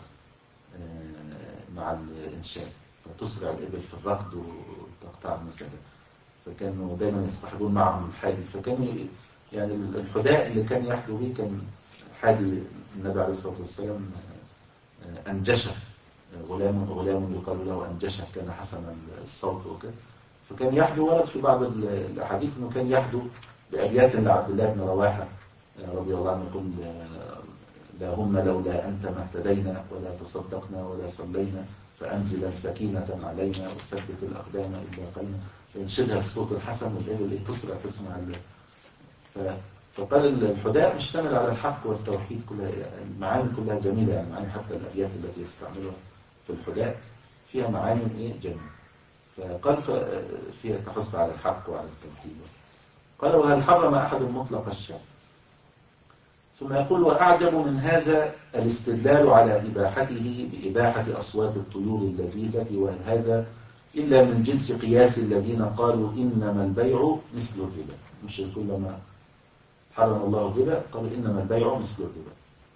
مع الإنشاد، فتسرع الإبل في الركض وتقطع المسافة، فكانوا دايما يصطحبون معهم الحادي. فكانوا يعني الحداء اللي كان يحدو به كان حادي النبي عليه الصلاة والسلام أنجشه، غلام غلام يقال له أنجشه، كان حسن الصوت وكذا، فكان يحدو. ورد في بعض الأحاديث أنه كان يحدو بأبيات لعبد الله بن رواحة رضي الله عنه، يقول اللهم لولا أنت ما اهتدينا ولا تصدقنا ولا صلينا فأنزلا سكينة علينا وثبت الأقدام إلا قلنا، فينشدها بصوت الحسن والإبل تسرع تسمع ال... فقال الحداء مشتمل على الحق والتوحيد كلها، المعاني كلها جميلة، يعني معاني حتى الأبيات التي يستعملها في الحداء فيها معاني إيه جميلة. فقال فيها تحث على الحق وعلى التوحيد. قال وهل حرم أحد مطلق الشرع؟ ثم يقول وأعجب من هذا الاستدلال على إباحته بإباحة أصوات الطيور اللذيذة، وهذا إلا من جنس قياس الذين قالوا إنما البيع مثل الربا. مش كلما حرم الله الربا قالوا إنما البيع مثل الربا.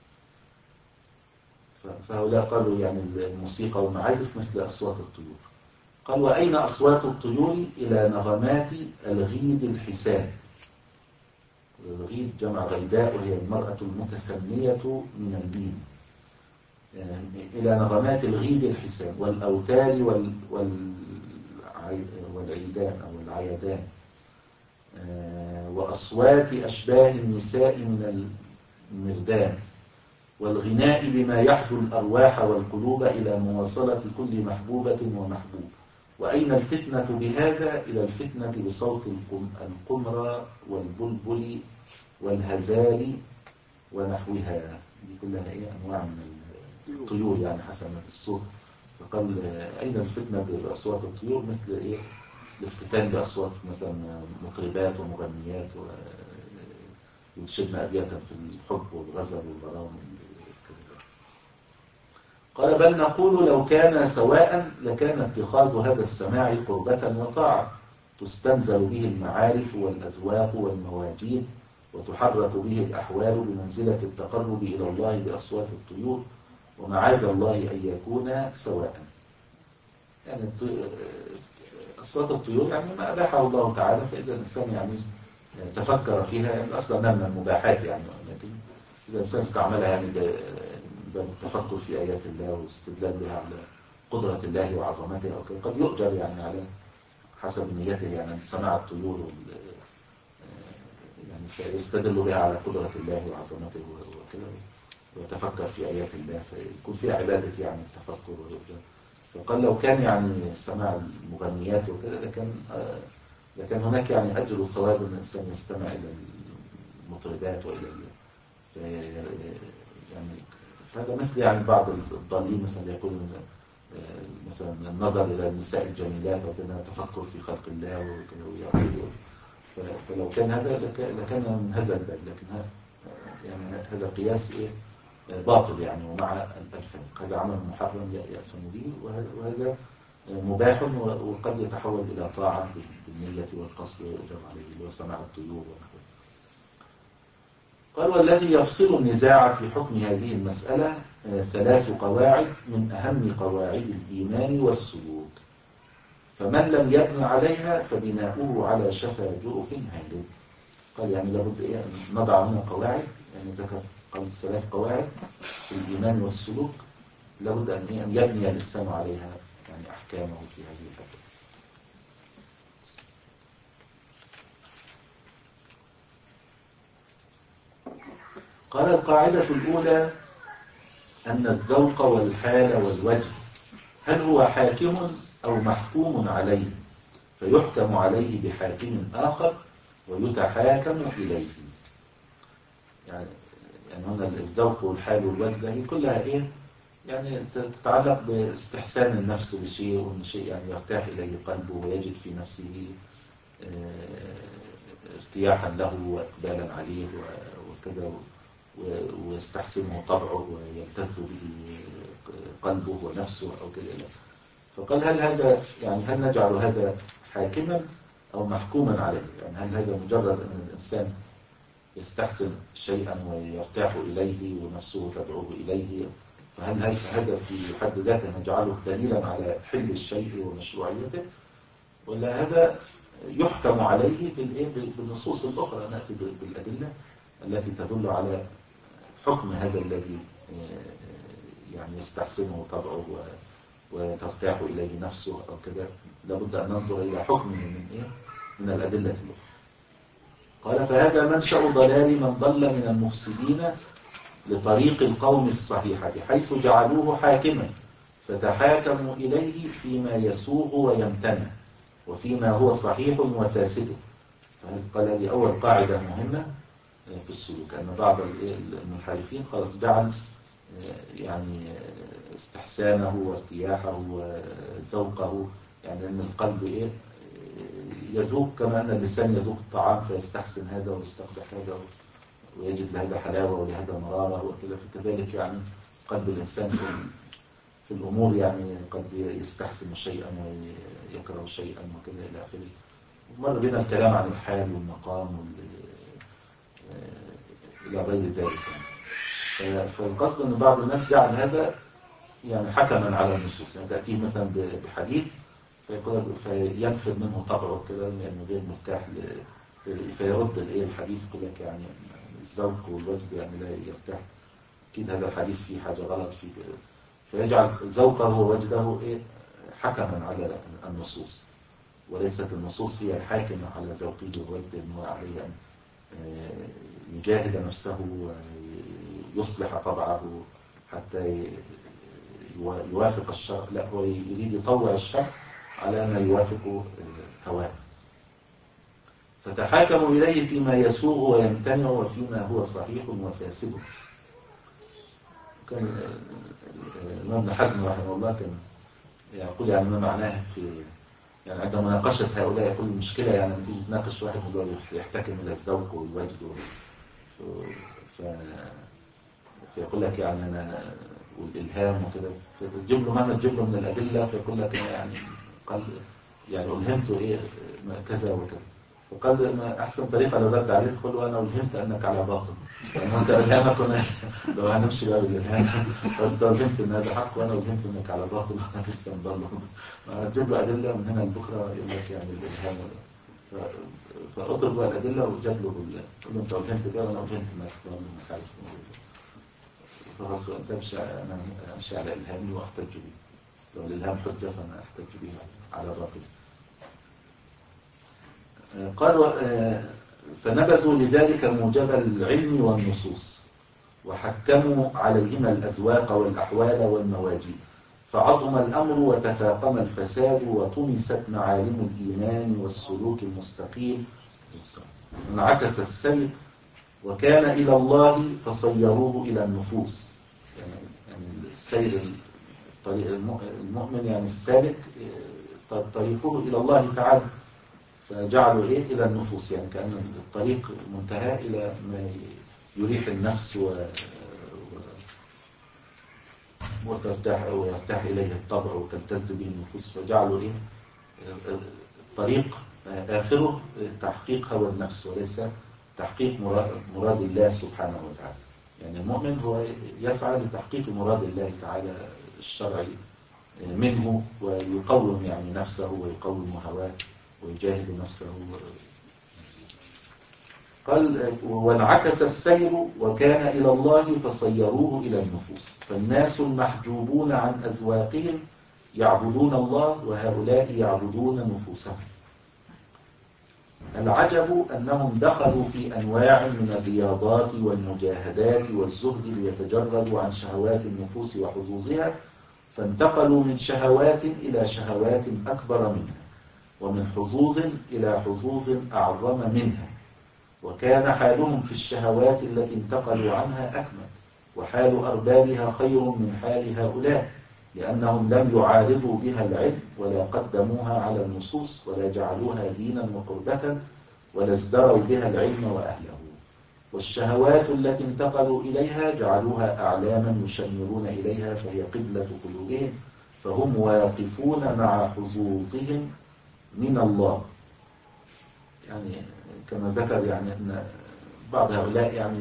فهؤلاء قالوا يعني الموسيقى والمعازف مثل أصوات الطيور. قال وأين أصوات الطيور؟ إلى نغمات الغيد الحسان. الغيد جمع غيداء وهي المرأة المتسمية من البين. يعني إلى نغمات الغيد الحسان والأوتار وال والعيدان أو العيدان، وأصوات أشباه النساء من المردان، والغناء بما يحدو الأرواح والقلوب إلى مواصلة كل محبوبة ومحبوب. وأين الفتنة بهذا؟ إلى الفتنة بصوت القمر والبلبل والهزال ونحوها. دي كلها إيه؟ أنواع من الطيور يعني حسنة الصوت. فقال أين الفتنة بأصوات الطيور؟ مثل إيه؟ الافتتان بأصوات مثلا مطربات ومغنيات وينشدن أبياتا في الحب والغزل والغرام. قال بل نقول لو كان سواء لكان اتخاذ هذا السماع قربة وطاعة تستنزل به المعارف والأذواق والمواجيد وتحرك به الأحوال بمنزلة التقرب إلى الله بأصوات الطيور، ومعاذ الله أن يكون سواء. يعني أصوات الطيور يعني ما أباحه الله تعالى، فإذا الإنسان يعني تفكر فيها يعني أصلا من المباحات يعني، لكن إذا الإنسان استعملها يعني بالتفكر في آيات الله واستدلال بها على قدرة الله وعظمته أو كده قد يؤجر يعني على حسب نيته يعني سماع الطيور يعني فيستدل بها على قدرة الله وعظمته وكده ويتفكر في آيات الله فيكون فيها عبادة يعني التفكر ويؤجر. فقال لو كان يعني سماع المغنيات وكده لكان لكن هناك يعني أجر وثواب أن الإنسان يستمع إلى المطربات وإلى يعني هذا مثل يعني بعض الضالين مثلا يقولون مثلا النظر إلى النساء الجميلات وكذا تفكر في خلق الله وكذا. فلو كان هذا لكان من هذا الباب، لكن يعني هذا قياس إيه باطل يعني ومع الفرق. هذا عمل محرم يأثم به، وهذا مباح وقد يتحول إلى طاعة بالنية والقصد ويؤجر عليه وسماع الطيور ونحوه. قال والذي يفصل النزاع في حكم هذه المسألة ثلاث قواعد من أهم قواعد الإيمان والسلوك، فمن لم يبني عليها فبناؤه على شفا جرف هالك. قال يعني لابد إيه نضع هنا قواعد، يعني ذكر قال ثلاث قواعد في الإيمان والسلوك لابد أن إيه أن يبني الإنسان عليها يعني أحكامه في هذه الحكم. قال القاعدة الأولى أن الذوق والحال والوجه هل هو حاكم أو محكوم عليه، فيحكم عليه بحاكم آخر ويتحاكم إليه. يعني يعني هنا الذوق والحال والوجه هي كلها إيه يعني تتعلق باستحسان النفس بشيء، وأن شيء يعني يرتاح إليه قلبه ويجد في نفسه ارتياحا له وإقبالا عليه وكذا، ويستحسنه طبعه ويلتذ به قلبه ونفسه أو كذا. فقال هل هذا يعني هل نجعل هذا حاكما أو محكوما عليه؟ يعني هل هذا مجرد أن الإنسان يستحسن شيئا ويرتاح إليه ونفسه تدعوه إليه، فهل هذا في حد ذاته نجعله دليلا على حل الشيء ومشروعيته، ولا هذا يحكم عليه بالنصوص الأخرى؟ نأتي بالأدلة التي تدل على حكم هذا الذي يعني يستحسنه طبعه وترتاح إليه نفسه أو كذا. لابد أن ننظر إلى حكمه من إيه من الأدلة الأخرى. قال فهذا منشأ ضلال من ضل من المفسدين لطريق القوم الصحيحة، حيث جعلوه حاكما فتحاكموا إليه فيما يسوغ ويمتنع وفيما هو صحيح وفاسد. قال هذه أول قاعدة مهمة في السلوك، أن بعض المنحرفين خلاص جعل يعني استحسانه وارتياحه وذوقه يعني أن القلب إيه يذوق كما أن اللسان يذوق الطعام فيستحسن هذا ويستقبح هذا ويجد لهذا حلاوة ولهذا مرارة وكذا. فكذلك يعني قلب الإنسان في الأمور يعني قد يستحسن شيئا ويكره شيئا وكذا إلى آخره. مر بنا الكلام عن الحال والمقام إلى غير ذلك يعني. فالقصد أن بعض الناس جعل هذا يعني حكما على النصوص، يعني تأتيه مثلا بحديث فيقول فينفذ منه طبعه كده يعني غير مرتاح فيرد الايه الحديث يقول لك يعني الذوق والوجد يعني لا يرتاح، اكيد هذا الحديث فيه حاجه غلط فيه، فيجعل ذوقه ووجده ايه حكما على النصوص، وليست النصوص هي الحاكمه على ذوقه ووجده، انه عليه ان يجاهد نفسه ويصلح طبعه حتى يوافق الشرع، لا هو يريد يطوع الشرع على ما يوافق هواه. فتحاكموا إليه فيما يسوغ ويمتنع وفيما هو صحيح وفاسد. كان الإمام ابن حزم رحمه الله كان يقول يعني ما معناه في يعني عند مناقشة هؤلاء، يقول المشكلة يعني لما تيجي تناقش واحد من دول يحتكم إلى الذوق والوجد ف... ف... فيقول لك يعني أنا والإلهام وكده، فتجيب له مهما تجيب له من الأدلة فيقول لك يعني قال يعني ألهمت إيه كذا وكذا، وقال ما أحسن طريقة لو رد عليه تقول له أنا ألهمت أنك على باطل، يعني أنت ألهامك كنا لو هنمشي بقى بالإلهام، بس ألهمت أن هذا حق وأنا ألهمت أنك على باطل وأنا لسه مضل، تجيب له أدلة من هنا لبكرة يقول لك يعني الإلهام، فأطلب بقى الأدلة وجاب له قال له أنت ألهمت كده وأنا ألهمت أنك ضل ومش عارف فخلاص أنت أمشي أنا أمشي على إلهامي وأحتج به، لو الإلهام حجة فأنا أحتج به على باطل. قالوا فنبذوا لذلك موجب العلم والنصوص وحكموا عليهما الأذواق والأحوال والمواجيد، فعظم الأمر وتفاقم الفساد وطمست معالم الإيمان والسلوك المستقيم، انعكس السير وكان إلى الله فصيروه إلى النفوس. يعني السير الطريق المؤمن يعني السالك طريقه إلى الله تعالى، فجعلوا إيه إلى النفوس، يعني كأن الطريق منتهى إلى ما يريح النفس و... وترتاح ويرتاح إليه الطبع وتلتذ به النفوس، فجعلوا إيه الطريق آخره تحقيق هوى النفس وليس تحقيق مراد, مراد الله سبحانه وتعالى. يعني المؤمن هو يسعى لتحقيق مراد الله تعالى الشرعي منه، ويقوم يعني نفسه ويقوم هواه ويجاهد نفسه. قال وانعكس السير وكان إلى الله فصيروه إلى النفوس، فالناس المحجوبون عن أذواقهم يعبدون الله وهؤلاء يعبدون نفوسهم. العجب أنهم دخلوا في أنواع من الرياضات والمجاهدات والزهد ليتجردوا عن شهوات النفوس وحظوظها، فانتقلوا من شهوات إلى شهوات أكبر منها، ومن حظوظ إلى حظوظ أعظم منها، وكان حالهم في الشهوات التي انتقلوا عنها أكمل، وحال أربابها خير من حال هؤلاء، لأنهم لم يعارضوا بها العلم ولا قدموها على النصوص ولا جعلوها دينا وقربة ولا ازدروا بها العلم وأهله. والشهوات التي انتقلوا إليها جعلوها أعلاما يشمرون إليها فهي قبلة قلوبهم، فهم واقفون مع حظوظهم من الله. يعني كما ذكر يعني أن بعض هؤلاء يعني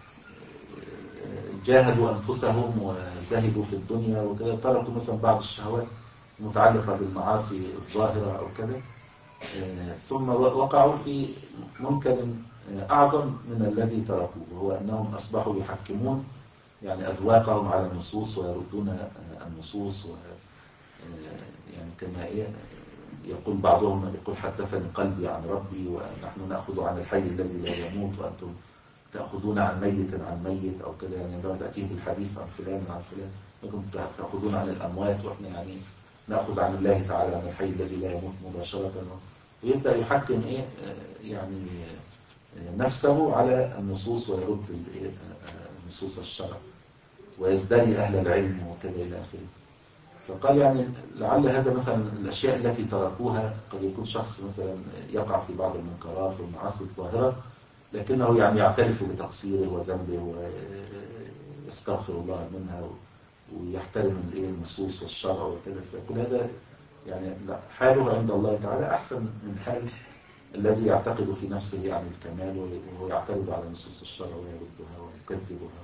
جاهدوا أنفسهم وزهدوا في الدنيا وكذا، تركوا مثلا بعض الشهوات المتعلقة بالمعاصي الظاهرة أو كذا، ثم وقعوا في منكر أعظم من الذي تركوه، وهو أنهم أصبحوا يحكمون يعني أذواقهم على النصوص ويردون النصوص، و يعني كما يقول بعضهم يقول حدثني قلبي عن ربي ونحن نأخذ عن الحي الذي لا يموت وأنتم تأخذون عن ميت عن ميت أو كذا، يعني عندما تأتيه بالحديث عن فلان عن فلان لكم تأخذون عن الأموات وإحنا يعني نأخذ عن الله تعالى عن الحي الذي لا يموت مباشرة، ويبدأ يحكم إيه يعني نفسه على النصوص ويرد نصوص الشرع ويزدري أهل العلم وكذا إلى آخره. فقال يعني لعل هذا مثلا الأشياء التي تركوها، قد يكون شخص مثلا يقع في بعض المنكرات والمعاصي الظاهرة لكنه يعني يعترف بتقصيره وذنبه ويستغفر الله منها ويحترم الايه النصوص والشرع وكذا، فكل هذا يعني حاله عند الله تعالى أحسن من حال الذي يعتقد في نفسه يعني الكمال وهو يعترض على نصوص الشرع ويردها ويكذبها.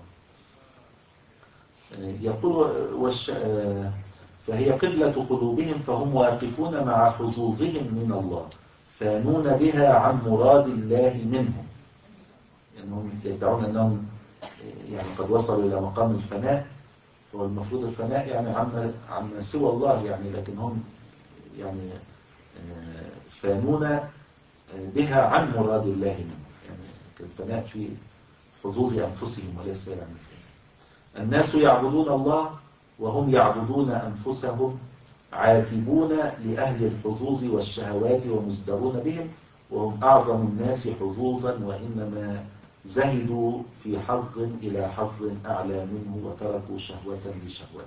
يقول والش... فهي قبلة قلوبهم فهم واقفون مع حظوظهم من الله فانون بها عن مراد الله منهم. يعني يدعون أنهم يعني قد وصلوا إلى مقام الفناء، والمفروض الفناء يعني عما عما سوى الله يعني، لكن هم يعني فانون بها عن مراد الله منهم، يعني الفناء في حظوظ أنفسهم وليس يعني فيه. الناس يعبدون الله وهم يعبدون أنفسهم عاتبون لأهل الحظوظ والشهوات ومزدرون بهم، وهم أعظم الناس حظوظا وإنما زهدوا في حظ إلى حظ أعلى منه وتركوا شهوة لشهوة.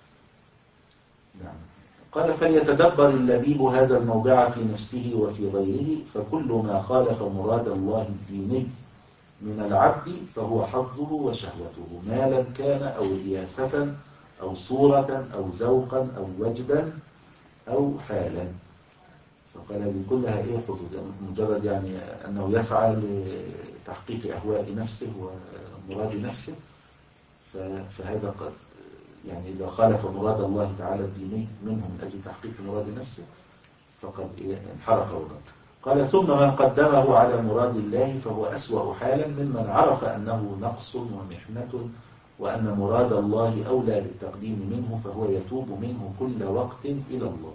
نعم. قال فليتدبر اللبيب هذا الموضع في نفسه وفي غيره، فكل ما خالف مراد الله الديني من العبد فهو حظه وشهوته، مالا كان أو رياسة أو صورة أو ذوقا أو وجدا أو حالا. فقال هذه كلها إيه حظوظ، مجرد يعني أنه يسعى لتحقيق أهواء نفسه ومراد نفسه، فهذا قد يعني إذا خالف مراد الله تعالى الديني منه من أجل تحقيق مراد نفسه فقد انحرف وضل. قال ثم من قدمه على مراد الله فهو أسوأ حالا ممن عرف أنه نقص ومحنة وأن مراد الله أولى بالتقديم منه فهو يتوب منه كل وقت إلى الله.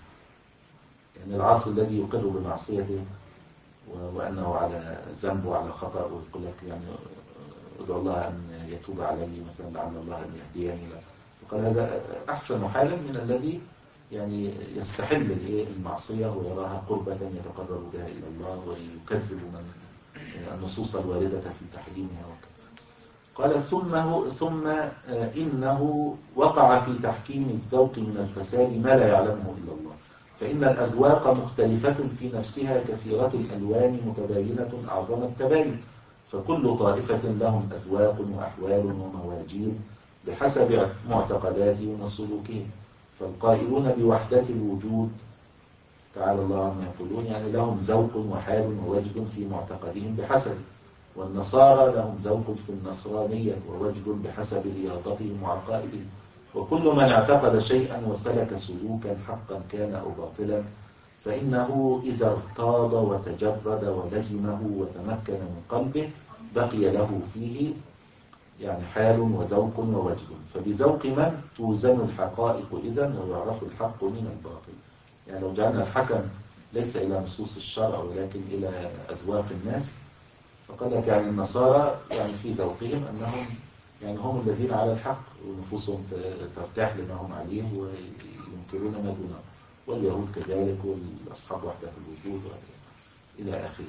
يعني العاصي الذي يقر بمعصيته وأنه على ذنب وعلى خطأ ويقول لك يعني ادعو الله أن يتوب علي مثلا لعل الله أن يهديني له، فقال هذا أحسن حالا من الذي يعني يستحل المعصية ويراها قربة يتقرب بها إلى الله ويكذب من النصوص الواردة في تحريمها وكذا. قال ثم ثم إنه وقع في تحكيم الذوق من الفساد ما لا يعلمه إلا الله، فإن الأذواق مختلفة في نفسها كثيرة الألوان متباينة أعظم التباين، فكل طائفة لهم أذواق وأحوال ومواجيد بحسب معتقداتهم وسلوكهم. فالقائلون بوحدة الوجود تعالى الله عما يقولون يعني لهم ذوق وحال ووجد في معتقدهم بحسب، والنصارى لهم ذوق في النصرانية ووجد بحسب رياضتهم وعقائدهم. وكل من اعتقد شيئا وسلك سلوكا حقا كان أو باطلا فإنه إذا ارتاض وتجرد ولزمه وتمكن من قلبه بقي له فيه يعني حال وذوق ووجد. فبذوق من توزن الحقائق إذن ويعرف الحق من الباطل. يعني لو جعلنا الحكم ليس إلى نصوص الشرع ولكن إلى أذواق الناس، فقال لك يعني النصارى يعني في ذوقهم أنهم يعني هم الذين على الحق ونفوسهم ترتاح لما هم عليه وينكرون ما دونه، واليهود كذلك والأصحاب وحدة الوجود إلى آخره.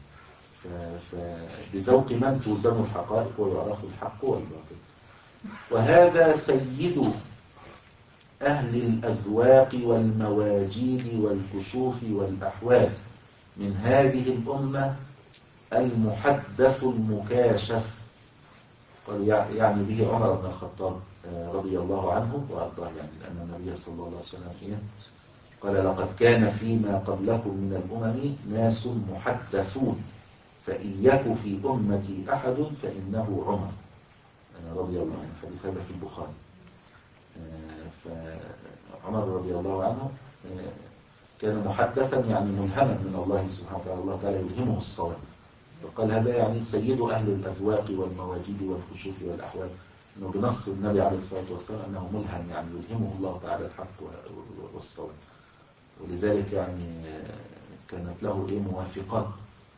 فبذوق من توزن الحقائق ويعرف الحق والباطل. وهذا سيد أهل الأذواق والمواجيد والكشوف والأحوال من هذه الأمة المحدث المكاشف. قال يعني به عمر بن الخطاب رضي الله عنه وأرضاه، يعني لأن النبي صلى الله عليه وسلم قال لقد كان فيما قبلكم من الأمم ناس محدثون فإن يك في أمتي أحد فإنه عمر رضي الله عنه. الحديث هذا في البخاري. فعمر رضي الله عنه كان محدثا يعني ملهما من الله سبحانه وتعالى، الله تعالى يلهمه الصواب. وقال هذا يعني سيد أهل الأذواق والمواجيد والكشوف والأحوال، أنه بنص النبي عليه الصلاة والسلام أنه ملهم يعني يلهمه الله تعالى الحق والصواب. ولذلك يعني كانت له إيه موافقات،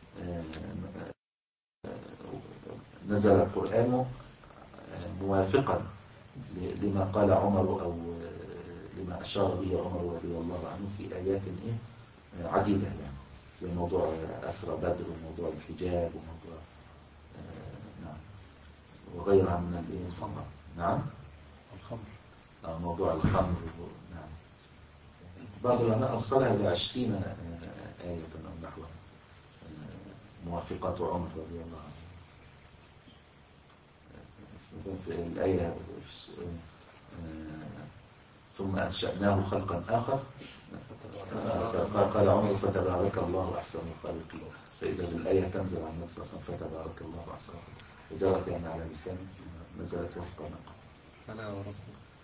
نزل القرآن موافقا لما قال عمر أو لما أشار به عمر رضي الله عنه في آيات إيه عديدة، يعني زي موضوع أسرى بدر وموضوع الحجاب وموضوع نعم وغيرها من الإيه الخمر. نعم الخمر آه موضوع الخمر. نعم بعض العلماء أوصلها إلى عشرين آية أو نحوها موافقات عمر رضي الله عنه. في الآية ثم أنشأناه خلقا آخر. قال عمر فتبارك الله أحسن الخالقين. فإذا الآية تنزل عن النبي صلى الله عليه وسلم فتبارك الله أحسن الخالقين وجرت يعني على لسان نزلت وفق ما قال. فلا وربك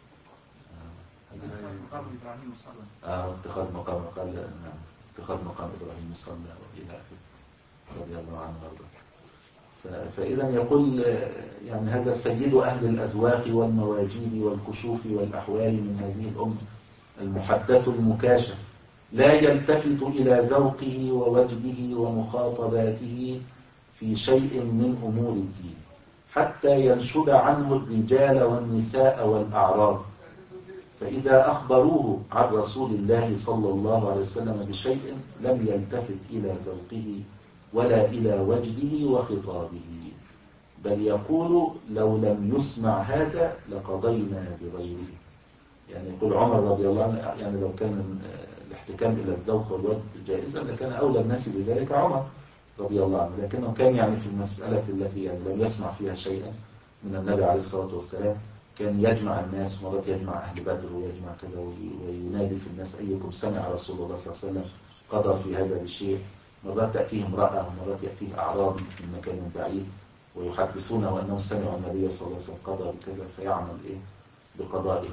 مقام إبراهيم صلى آه اتخاذ مقام قال نعم اتخاذ مقام إبراهيم صلى وإلى آخره رضي الله عنه وارضاه. فإذا يقول يعني هذا سيد أهل الأذواق والمواجيد والكشوف والأحوال من هذه الأمة المحدث المكاشف لا يلتفت إلى ذوقه ووجده ومخاطباته في شيء من أمور الدين حتى ينشد عنه الرجال والنساء والأعراض. فإذا أخبروه عن رسول الله صلى الله عليه وسلم بشيء لم يلتفت إلى ذوقه ولا إلى وجده وخطابه، بل يقول لو لم يسمع هذا لقضينا بغيره. يعني يقول عمر رضي الله عنه يعني لو كان الاحتكام إلى الذوق والوجد جائزا لكان أولى الناس بذلك عمر رضي الله عنه، لكنه كان يعني في المسألة التي يعني لم يسمع فيها شيئا من النبي عليه الصلاة والسلام كان يجمع الناس، مرات يجمع أهل بدر ويجمع كذا وينادي في الناس أيكم سمع رسول الله صلى الله عليه وسلم قضى في هذا الشيء. مرات تأتيه امرأة ومرات يأتيه أعرابي من مكان بعيد ويحدثونه أنهم سمعوا النبي صلى الله عليه وسلم قضى بكذا فيعمل إيه بقضائه.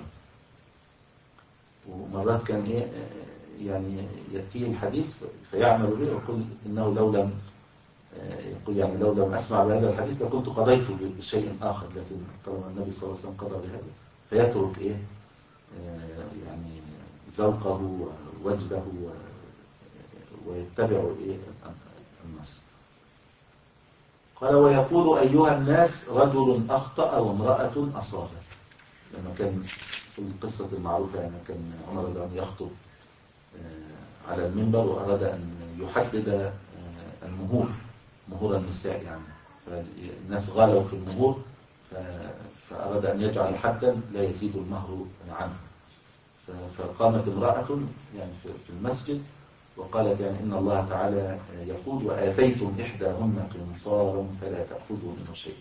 ومرات كان إيه يعني يأتيه الحديث فيعمل به ويقول إنه لو لم يقول يعني لو لم أسمع بهذا الحديث لكنت قضيت بشيء آخر، لكن طالما النبي صلى الله عليه وسلم قضى بهذا فيترك إيه يعني ذوقه ووجده ويتبع إيه النص. قال ويقول أيها الناس رجل أخطأ وامرأة أصابت. لما كان في القصة المعروفة يعني كان عمر رضي الله عنه يخطب على المنبر وأراد أن يحدد المهور مهور النساء يعني، فالناس غالوا في المهور فأراد أن يجعل حدا لا يزيد المهر عنه. فقامت امرأة يعني في المسجد وقالت يعني إن الله تعالى يقول وآتيتم إحداهن قنطارا فلا تأخذوا منه شيء.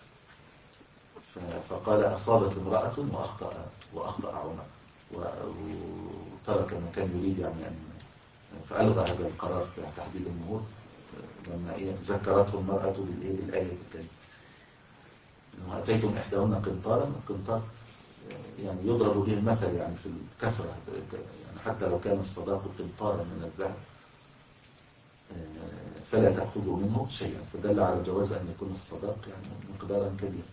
فقال أصابت امرأة وأخطأ وأخطأ عمر وترك ما كان يريد يعني أن فألغى هذا القرار في تحديد المهور لما ذكرته المرأة بالآية الكريمة إنه أتيتم إحداهن قنطارا. القنطار يعني يضرب به المثل يعني في الكسرة يعني حتى لو كان الصداق قنطارا من الذهب فلا تأخذوا منه شيئا، فدل على جواز أن يكون الصداق يعني مقدارا كبيرا.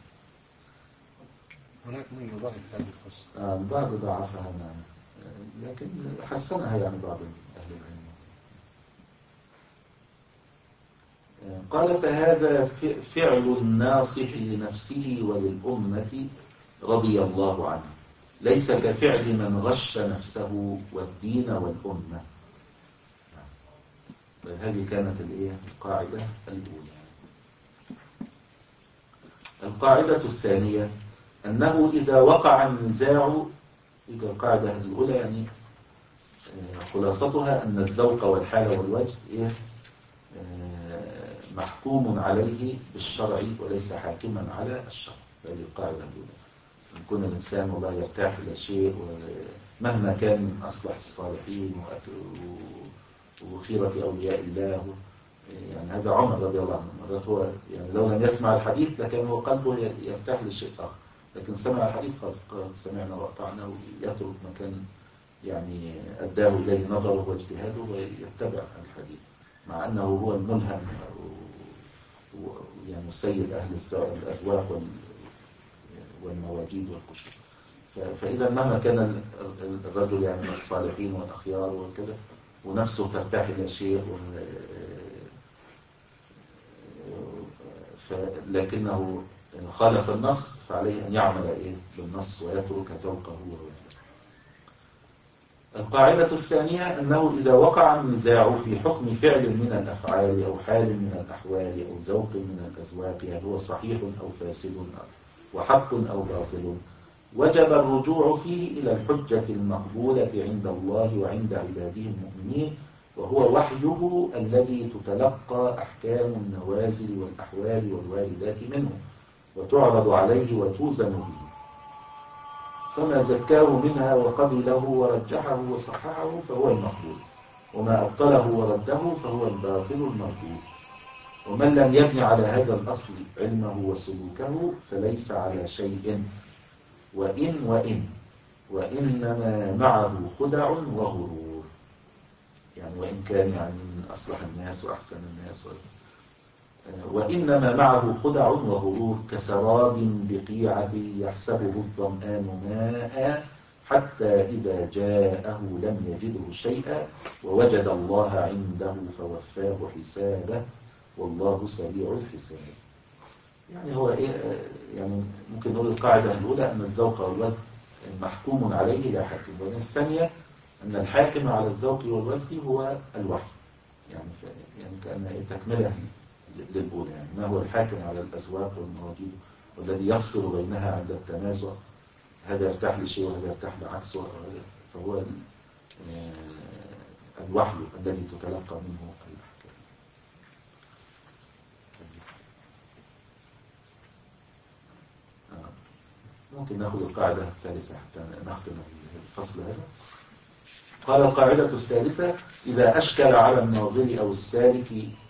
هناك من يضاعف هذه القصة آه بعض ضعفها نعم لكن حسنها يعني بعض أهل العلم. قال فهذا فعل الناصح لنفسه وللأمة رضي الله عنه ليس كفعل من غش نفسه والدين والأمة. هذه كانت القاعدة الأولى. القاعدة الثانية أنه إذا وقع النزاع، إذا القاعدة الأولى يعني خلاصتها أن الذوق والحال والوجه إيه محكوم عليه بالشرع وليس حاكما على الشرع. هذه القاعدة الأولى. أن يكون الإنسان والله يرتاح إلى شيء مهما كان من أصلح الصالحين وخيرة أولياء الله يعني هذا عمر رضي الله عنه مرات هو يعني لو لم يسمع الحديث لكان هو قلبه يرتاح لشيء آخر، لكن سمع الحديث قال سمعنا وأطعنا ويترك مكان يعني أداه إليه نظره واجتهاده ويتبع الحديث مع أنه هو الملهم يعني سيد أهل الأذواق والمواجيد والكشوف. فإذا مهما كان الرجل يعني من الصالحين والأخيار وكذا ونفسه ترتاح إلى شيء لكنه خالف النص فعليه أن يعمل إيه بالنص ويترك ذوقه ووجهه. القاعدة الثانية أنه إذا وقع النزاع في حكم فعل من الأفعال أو حال من الأحوال أو ذوق من الأذواق يعني هو صحيح أو فاسد وحق أو باطل وجب الرجوع فيه إلى الحجة المقبولة عند الله وعند عباده المؤمنين وهو وحيه الذي تتلقى أحكام النوازل والأحوال والواردات منه وتعرض عليه وتوزن به. فما زكاه منها وقبله ورجحه وصححه فهو المقبول، وما أبطله ورده فهو الباطل المردود. ومن لم يبني على هذا الأصل علمه وسلوكه فليس على شيء، وإن وإن وإنما معه خدع وغرور. يعني وإن كان يعني من أصلح الناس وأحسن الناس، وإنما معه خدع وغرور كسراب بقيعة يحسبه الظمآن ماء حتى إذا جاءه لم يجده شيئا ووجد الله عنده فوفاه حسابه والله سريع الحساب. يعني هو إيه؟ يعني ممكن نقول القاعدة الأولى أن الذوق والوجه محكوم عليه لا حاكم، والثانية أن الحاكم على الذوق والوجه هو الوحي. يعني يعني كأن تكملة للأولى، يعني ما هو الحاكم على الأذواق والمواجيد والذي يفصل بينها عند التنازع، هذا يرتاح لشيء وهذا يرتاح لعكسه، فهو الوحي الذي تتلقى منه الأحكام. ممكن نأخذ القاعدة الثالثة حتى نختم الفصل هذا. قال القاعدة الثالثة: إذا أشكل على الناظر أو السالك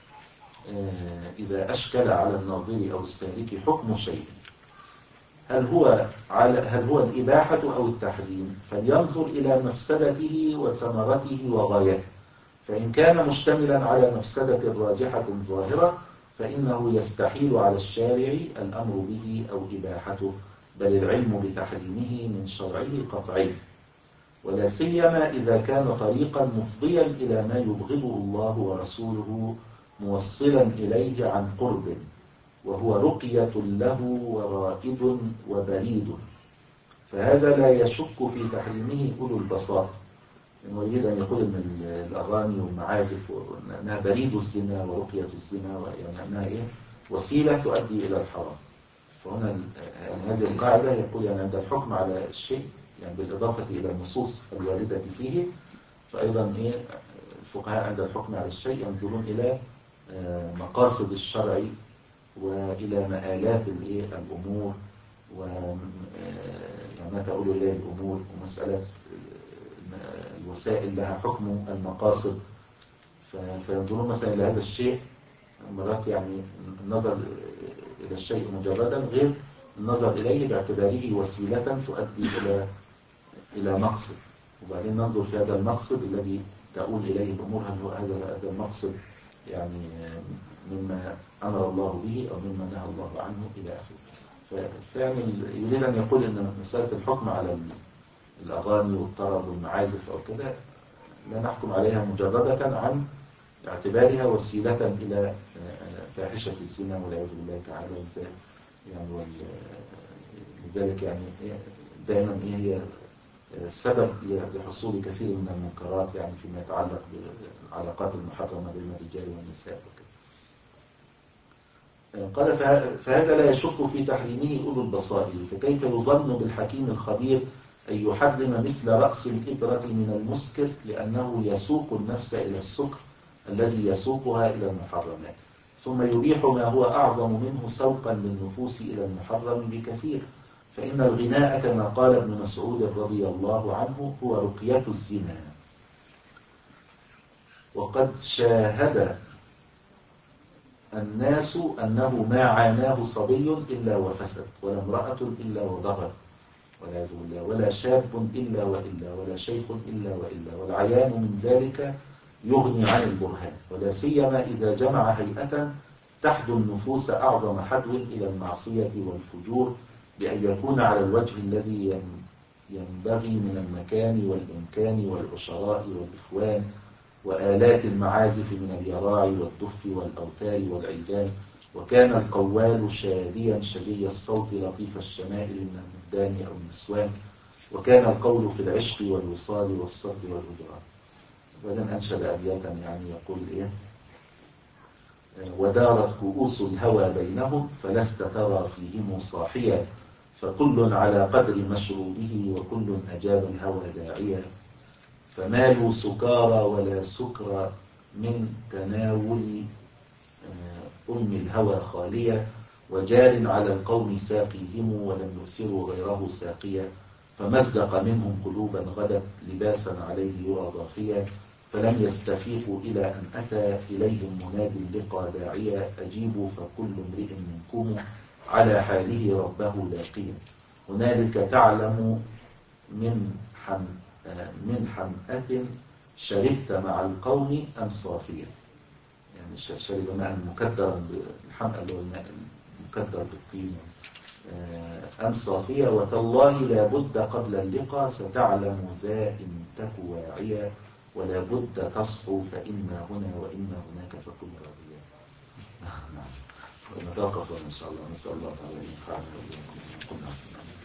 إذا أشكل على الناظر أو السالك حكم شيء، هل هو على هل هو الإباحة أو التحريم، فلينظر إلى مفسدته وثمرته وغايته، فإن كان مشتملا على مفسدة راجحة ظاهرة فإنه يستحيل على الشارع الأمر به أو إباحته، بل العلم بتحريمه من شرعه قطعي، ولا سيما إذا كان طريقا مفضيا إلى ما يبغضه الله ورسوله موصلا إليه عن قرب، وهو رقية له ورائد وبريد، فهذا لا يشك في تحريمه أولو البصائر. يريد أن يقول أن الأغاني والمعازف أنها بريد الزنا ورقية الزنا، يعني أنها إيه؟ وسيلة تؤدي إلى الحرام. فهنا يعني هذه القاعدة يقول يعني عند الحكم على الشيء يعني بالإضافة إلى النصوص الواردة فيه، فأيضا إيه الفقهاء عند الحكم على الشيء ينظرون إلى مقاصد الشرع وإلى مآلات الأمور وما تقول إليه الأمور، ومسألة الوسائل لها حكم المقاصد. فينظرون مثلا إلى هذا الشيء مرات يعني النظر إلى الشيء مجردا غير النظر إليه باعتباره وسيلة تؤدي إلى إلى مقصد، وبعدين ننظر في هذا المقصد الذي تؤول إليه الأمور هل هو هذا هذا المقصد يعني مما أمر الله به أو مما نهى الله عنه إلى آخره. فيعني يريد أن يقول أن مسألة الحكم على الأغاني والطرب والمعازف أو كده لا نحكم عليها مجردة عن اعتبارها وسيلة إلى فاحشة الزنا والعياذ بالله تعالى. يعني لذلك يعني دائما هي السبب لحصول كثير من المنكرات يعني فيما يتعلق بالعلاقات المحرمة بين الرجال والنساء وكذا. قال فهذا لا يشك في تحريمه أولو البصائر، فكيف يظن بالحكيم الخبير أن يحرم مثل رأس الإبرة من المسكر لأنه يسوق النفس إلى السكر الذي يسوقها إلى المحرمات، ثم يبيح ما هو أعظم منه سوقا للنفوس إلى المحرم بكثير، فإن الغناء كما قال ابن مسعود رضي الله عنه هو رقية الزنا. وقد شاهد الناس أنه ما عاناه صبي إلا وفسد، ولا امرأة إلا وضغط والعياذ بالله، ولا شاب إلا وإلا، ولا شيخ إلا وإلا، والعيان من ذلك يغني عن البرهان، ولا سيما إذا جمع هيئة تحدو النفوس أعظم حدو إلى المعصية والفجور بأن يكون على الوجه الذي ينبغي من المكان والإمكان والعشراء والإخوان وآلات المعازف من اليراع والدف والأوتار والعيدان، وكان القوال شاديا شجي الصوت لطيف الشمائل من المهدان أو النسوان، وكان القول في العشق والوصال والصد والهجران. وبعدين أنشد أبياتا يعني يقول إيه: ودارت كؤوس الهوى بينهم فلست ترى فيهم صاحيا، فكل على قدر مشروبه وكل أجاب الهوى داعيا، فمالوا سكارى ولا سكر من تناول أم الهوى خالية، وجار على القوم ساقيهم ولم يؤثروا غيره ساقيا، فمزق منهم قلوبا غدت لباسا عليه يرى ضاخيا فلم يستفيقوا إلى أن أتى إليهم منادي اللقى داعيا أجيبوا فكل امرئ منكم على حاله ربه لاقيا هنالك تعلم من حم من حمأة شربت مع القوم أم صافيا. يعني شرب ماء مكدرا بالحمأة اللي هو الماء المكدر بالطين أم صافية وتالله لا بد قبل اللقاء ستعلم ذا إن تك واعيا ولا بد تصحو فإما هنا وإما هناك فكن راضيا. نعم ونتوقف إن شاء الله نسأل الله تعالى أن ينفعنا وإياكم.